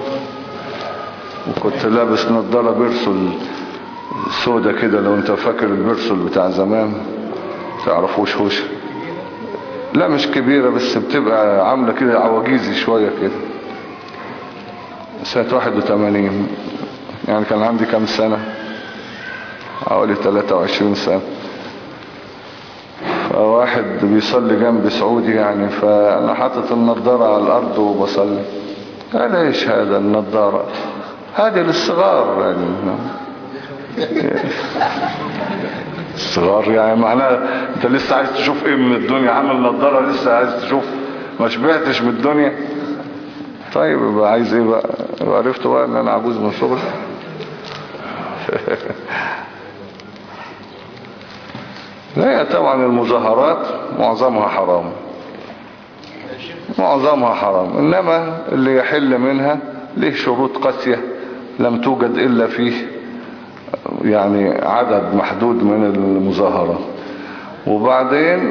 وكنت لابس نظارة بيرسول سودة كده، لو انت فاكر البيرسول بتاع زمان تعرفوش هوش. لا مش كبيرة بس بتبقى عاملة كده عواجيزي شوية كده. سنة واحد وثمانين يعني كان عندي كام سنة؟ حوالي ثلاثة وعشرين سنة. فواحد بيصلي جنب سعودي يعني، فأنا حاطط النظارة على الأرض وبصلي. قال ايش هذا النظارة؟ هذه للصغار يعني. الصغار يعني معناه انت لسه عايز تشوف ايه من الدنيا؟ عامل نظارة لسه عايز تشوف؟ ما شبعتش من الدنيا؟ طيب يبقى عايز ايه بقى؟ عرفت بقى ان انا عجوز من صغري. لا طبعا المظاهرات معظمها حرام، معظمها حرام. انما اللي يحل منها له شروط قاسية لم توجد الا فيه يعني عدد محدود من المظاهرة. وبعدين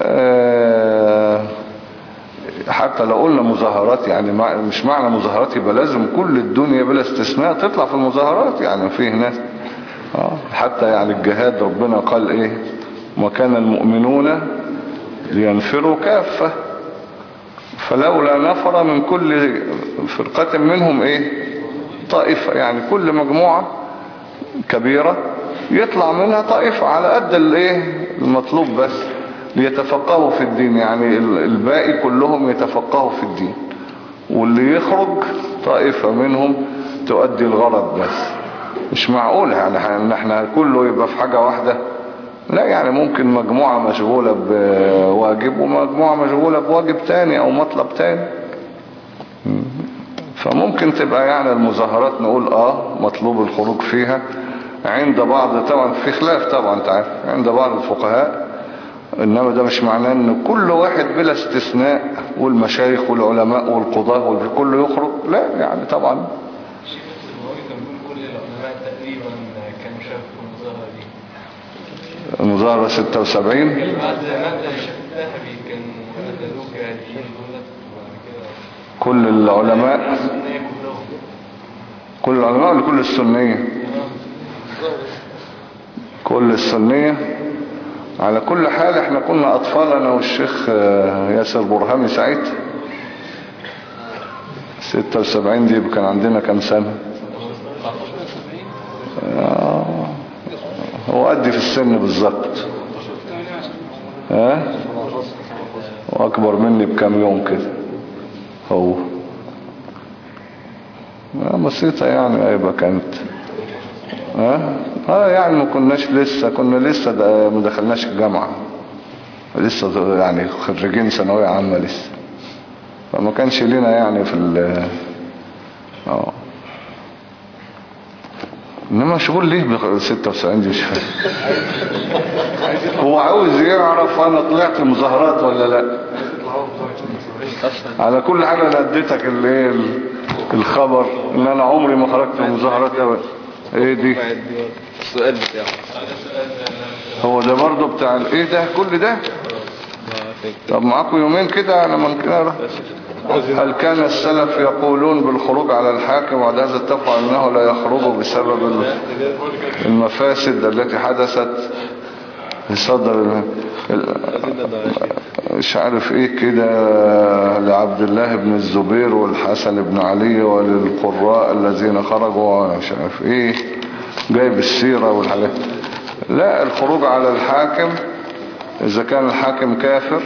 حتى لو قلنا مظاهرات يعني مش معنى مظاهرات يبقى لازم كل الدنيا بلا استثناء تطلع في المظاهرات. يعني فيه ناس حتى يعني الجهاد ربنا قال ايه؟ وكان المؤمنون لينفروا كافة فلولا نفر من كل فرقة منهم ايه؟ طائفة. يعني كل مجموعة كبيرة يطلع منها طائفة على قد الايه المطلوب بس ليتفقهوا في الدين. يعني الباقي كلهم يتفقهوا في الدين، واللي يخرج طائفة منهم تؤدي الغرض بس. مش معقول يعني ان احنا كله يبقى في حاجة واحدة. لا يعني ممكن مجموعة مشغولة بواجب ومجموعة مشغولة بواجب تاني او مطلب تاني. فممكن تبقى يعني المظاهرات نقول اه مطلوب الخروج فيها عند بعض، طبعا في خلاف طبعا تعرف عند بعض الفقهاء. انما ده مش معناه ان كل واحد بلا استثناء والمشايخ والعلماء والقضاة والكل يخرج. لا يعني طبعا الشيخ السلماوي كان بيقول كل العلماء تقريبا كانوا شاركوا في المظاهرة دي. المظاهرة ستة وسبعين بعد ما قتل الشيخ الذهبي كانوا قتلوه جاهلين دولت وبعد كده كل العلماء. السنية كلهم. كل العلماء ولا كل السنية؟ كل السنية. على كل حال احنا كنا اطفال انا والشيخ ياسر برهامي ساعتها ستة وسبعين دي كان عندنا كام سنة؟ آه. هو قدي في السن بالظبط. ها أه؟ واكبر مني بكام يوم كده. هو بسيطة يعني. ايبا كانت ها أه؟ اه يعني ما كناش لسه كنا لسه ما دخلناش الجامعة لسه يعني خريجين ثانوية عامة لسه، فما كانش لنا يعني في ال اه انما مشغول ليه ب ستة وسبعين دي مش فاهم. هو عاوز يعرف انا طلعت مظاهرات ولا لا. على كل حاجة انا اديتك الايه الخبر ان انا عمري ما خرجت مظاهرات ابدا. ايه دي السؤال بتاعه هو ده برضو بتاع ايه ده كل ده. طب معاكم يومين كده انا ممكن اروح. هل كان السلف يقولون بالخروج على الحاكم وبعد هذا اتفقوا انه لا يخرج بسبب المفاسد التي حدثت في صدر مش عارف ايه كده لعبد الله بن الزبير والحسن بن علي وللقراء الذين خرجوا مش عارف ايه جايب السيرة والحاجات. لا الخروج على الحاكم اذا كان الحاكم كافر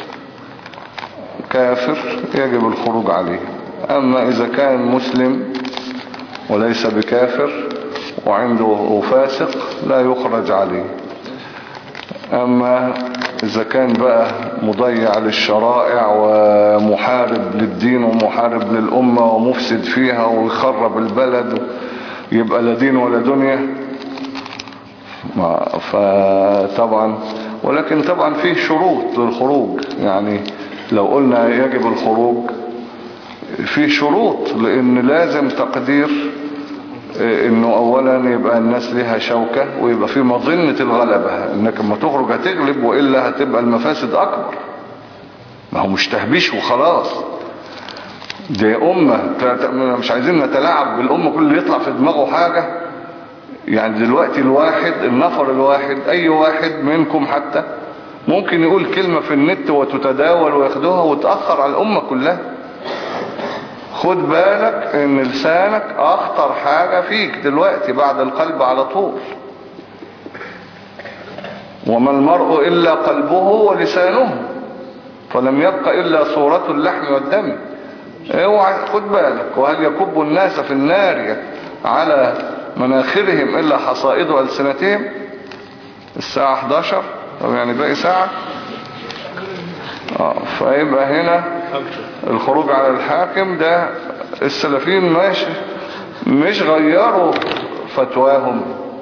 كافر يجب الخروج عليه. اما اذا كان مسلم وليس بكافر وعنده فاسق لا يخرج عليه. اما اذا كان بقى مضيع للشرائع ومحارب للدين ومحارب للامة ومفسد فيها ويخرب البلد يبقى لا دين ولا دنيا. فطبعا ولكن طبعا فيه شروط للخروج. يعني لو قلنا يجب الخروج فيه شروط لان لازم تقدير انه اولا يبقى الناس لها شوكة ويبقى في مظنة الغلبة انك لما تخرج هتغلب وإلا هتبقى المفاسد اكبر. ما هو مش تهبيش وخلاص. دي امة مش عايزين نتلاعب بالامة كل اللي يطلع في دماغه حاجة. يعني دلوقتي الواحد النفر الواحد اي واحد منكم حتى ممكن يقول كلمة في النت وتتداول وياخدوها وتأثر على الامة كلها. خد بالك ان لسانك اخطر حاجة فيك دلوقتي بعد القلب على طول. وما المرء الا قلبه ولسانه فلم يبق الا صورة اللحم والدم. اوعى خد بالك. وهل يكب الناس في النار على مناخرهم الا حصائد ألسنتهم. الساعة احداشر طب يعني باقي ساعة. اه فيبقى هنا الخروج على الحاكم ده السلفيين ماشي مش غيروا فتواهم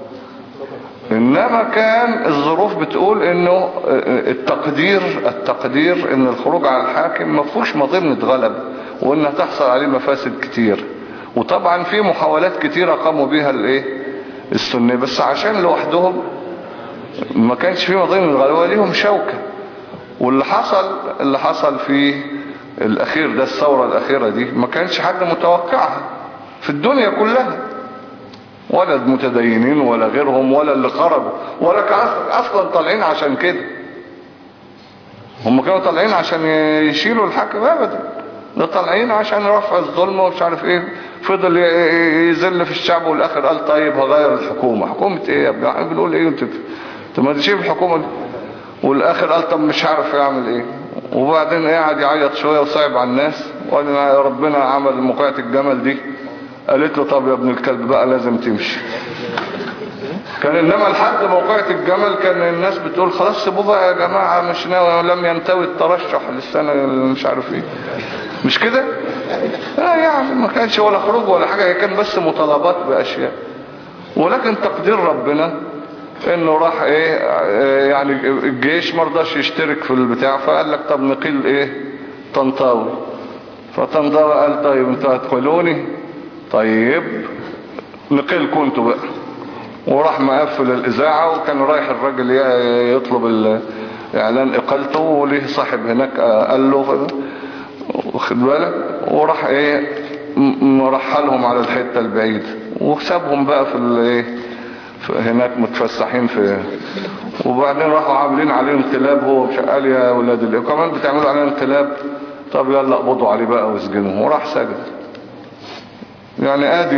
انما كان الظروف بتقول انه التقدير التقدير ان الخروج على الحاكم ما فيهوش مظنة غلب وانها تحصل عليه مفاسد كتير. وطبعا في محاولات كتيرة قاموا بيها الايه السنة بس عشان لوحدهم ما كانش في مظنة غلب وليهم شوكة. واللي حصل اللي حصل في الاخير ده الثورة الاخيرة دي ما كانش حد متوقعها في الدنيا كلها ولا المتدينين ولا غيرهم ولا اللي خرجوا ولا كان اصلا طالعين عشان كده. هم كانوا طالعين عشان يشيلوا الحاكم ابدا. ده طالعين عشان رفع الظلم ومش عارف ايه. فضل يذل في الشعب والاخر قال طيب هغير الحكومة. حكومة ايه يا ابني احنا بنقول ايه انت ما تشيل الحكومة دي. والاخر قال طب مش عارف يعمل ايه. وبعدين قاعد يعيط شوية وصعب على الناس وقال يا ربنا عمل موقعة الجمل دي. قالت له طب يا ابن الكلب بقى لازم تمشي. كان انما لحد موقعة الجمل كان الناس بتقول خلاص سيبوه بقى يا جماعة مش ناوي لم ينتوي الترشح للسنة مش عارف ايه. مش كده لا يعني ما كانش ولا خروج ولا حاجة. هي كان بس مطالبات باشياء. ولكن تقدير ربنا انه راح ايه يعني الجيش مرضاش يشترك في البتاع فقال لك طب نقيل ايه طنطاوي. فطنطاوي قال طيب انتوا هتقولوني طيب نقيلكم انتوا بقى. وراح مقفل الاذاعة وكان رايح الراجل يطلب اعلان اقالته وليه صاحب هناك قال له واخد بالك وراح ايه مرحلهم على الحتة البعيدة وسابهم بقى في الايه هناك متفسحين في. وبعدين راحوا عاملين عليه انقلاب. هو مش قال يا ولاد اللي كمان بتعملوا عليه انقلاب طب يلا اقبضوا عليه بقى واسجنوه. وراح سجن يعني ادي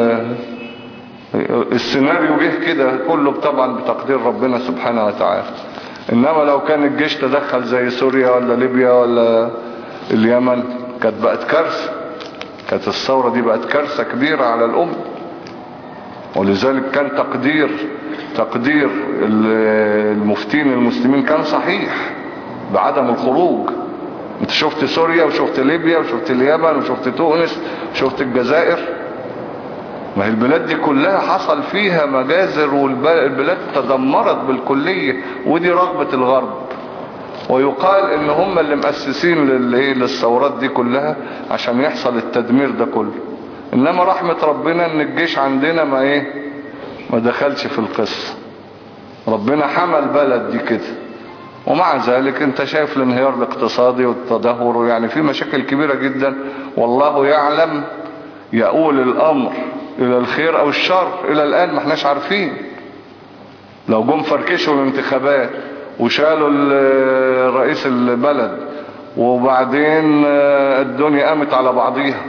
السيناريو جه كده كله طبعا بتقدير ربنا سبحانه وتعالى. انما لو كان الجيش تدخل زي سوريا ولا ليبيا ولا اليمن كانت بقت كارثة، كانت الثورة دي بقت كارثة كبيرة على الأمة. ولذلك كان تقدير تقدير المفتين المسلمين كان صحيح بعدم الخروج. انت شفت سوريا وشفت ليبيا وشفت اليمن وشفت تونس وشفت الجزائر، ما هي البلاد دي كلها حصل فيها مجازر والبلاد تدمرت بالكلية، ودي رغبة الغرب. ويقال ان هم اللي مؤسسين للثورات دي كلها عشان يحصل التدمير ده كله. انما رحمة ربنا ان الجيش عندنا ما ايه ما دخلش في القصة، ربنا حمى البلد دي كده. ومع ذلك انت شايف الانهيار الاقتصادي والتدهور، يعني في مشاكل كبيرة جدا، والله يعلم يقول الامر الى الخير او الشر. الى الان ما احناش عارفين. لو جم فركشوا الانتخابات وشالوا رئيس البلد وبعدين الدنيا قامت على بعضيها،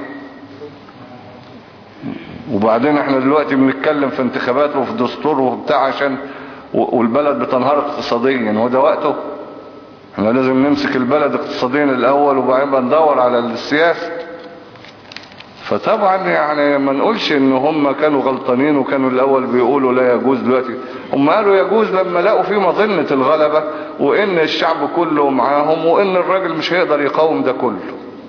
وبعدين احنا دلوقتي بنتكلم في انتخابات وفي دستور وبتاع عشان والبلد بتنهار اقتصاديا، وده وقته. احنا لازم نمسك البلد اقتصاديا الاول وبعدين بندور على السياسة. فطبعا يعني ما نقولش ان هم كانوا غلطانين وكانوا الاول بيقولوا لا يجوز. دلوقتي هم قالوا يجوز لما لقوا في مظنة الغلبة وان الشعب كله معاهم وان الراجل مش هيقدر يقاوم ده كله.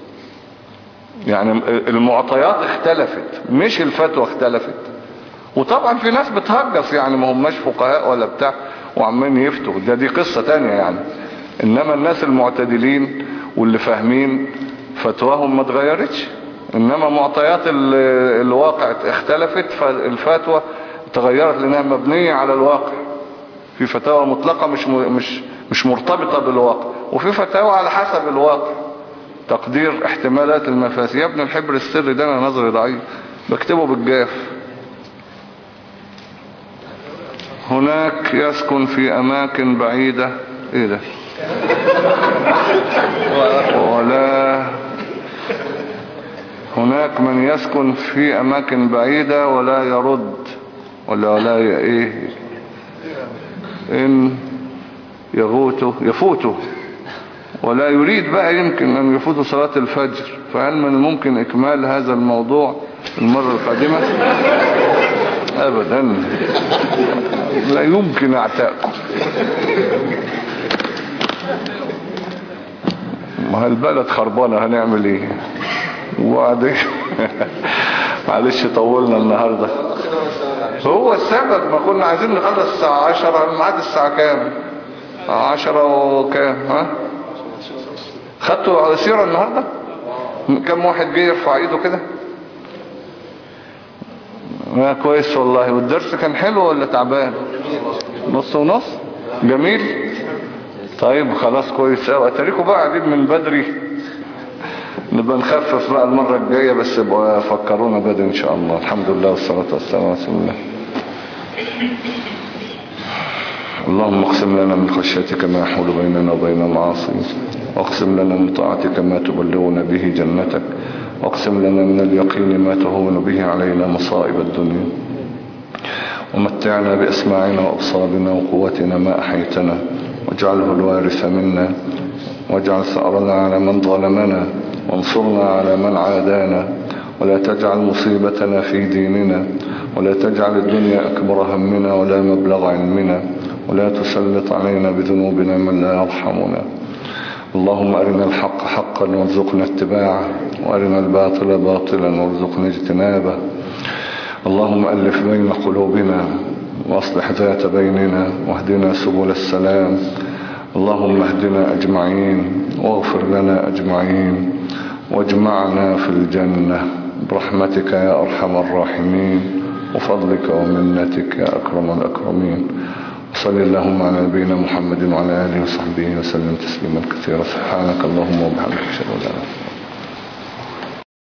يعني المعطيات اختلفت مش الفتوى اختلفت. وطبعا في ناس بتهجص، يعني ما هماش فقهاء ولا بتاع وعمالين يفتوا، ده دي قصة تانية يعني. انما الناس المعتدلين واللي فاهمين فتواهم ما اتغيرتش، انما معطيات الواقع اختلفت فالفتوى تغيرت لانها مبنية على الواقع. في فتاوى مطلقة مش مش مش مرتبطة بالواقع، وفي فتاوى على حسب الواقع تقدير احتمالات المفاسد. يا ابن الحبر السري ده انا نظري ضعيف بكتبه بالجاف. هناك يسكن في اماكن بعيدة ايه ده ولا هناك من يسكن في اماكن بعيدة ولا يرد ولا ولا ايه ان يغوته يفوته ولا يريد بقى يمكن ان يفوت صلاة الفجر. فهل من الممكن اكمال هذا الموضوع المرة القادمة؟ ابدا لا يمكن اعتاقكم. ما البلد خربانة هنعمل ايه؟ وبعدين معلش طولنا النهاردة. هو السبب ما كنا عايزين نخلص الساعة عشرة، الميعاد الساعة كام؟ عشرة وكام؟ ها خدتوا سيرة النهاردة؟ كم واحد جه يرفع ايده كده؟ ما كويس والله. والدرس كان حلو ولا تعبان؟ نص ونص جميل. طيب خلاص كويس قوي. اتاريكم بقى قاعدين من بدري، نبقى نخفف بقى المرة الجاية، بس يبقى فكرونا بدري ان شاء الله. الحمد لله والصلاة والسلام على رسول الله. اللهم اقسم لنا من خشيتك ما يحول بيننا وبين المعاصي، واقسم لنا من طاعتك ما تبلغنا به جنتك، واقسم لنا من اليقين ما تهون به علينا مصائب الدنيا، ومتعنا بأسماعنا وأبصارنا وقوتنا ما أحيتنا، واجعله الوارث منا، واجعل ثأرنا على من ظلمنا، وانصرنا على من عادانا، ولا تجعل مصيبتنا في ديننا، ولا تجعل الدنيا أكبر همنا ولا مبلغ علمنا، ولا تسلط علينا بذنوبنا من لا يرحمنا. اللهم أرنا الحق حقا وارزقنا اتباعه، وأرنا الباطل باطلا وارزقنا اجتنابه. اللهم ألف بين قلوبنا وأصلح ذات بيننا، واهدنا سبل السلام. اللهم اهدنا أجمعين واغفر لنا أجمعين، واجمعنا في الجنة برحمتك يا أرحم الراحمين، وفضلك ومنتك يا أكرم الأكرمين. وصلى اللهم على نبينا محمد وعلى آله وصحبه وسلم تسليما كثيرا. سبحانك اللهم وبحمدك أشهد أن لا إله إلا أنت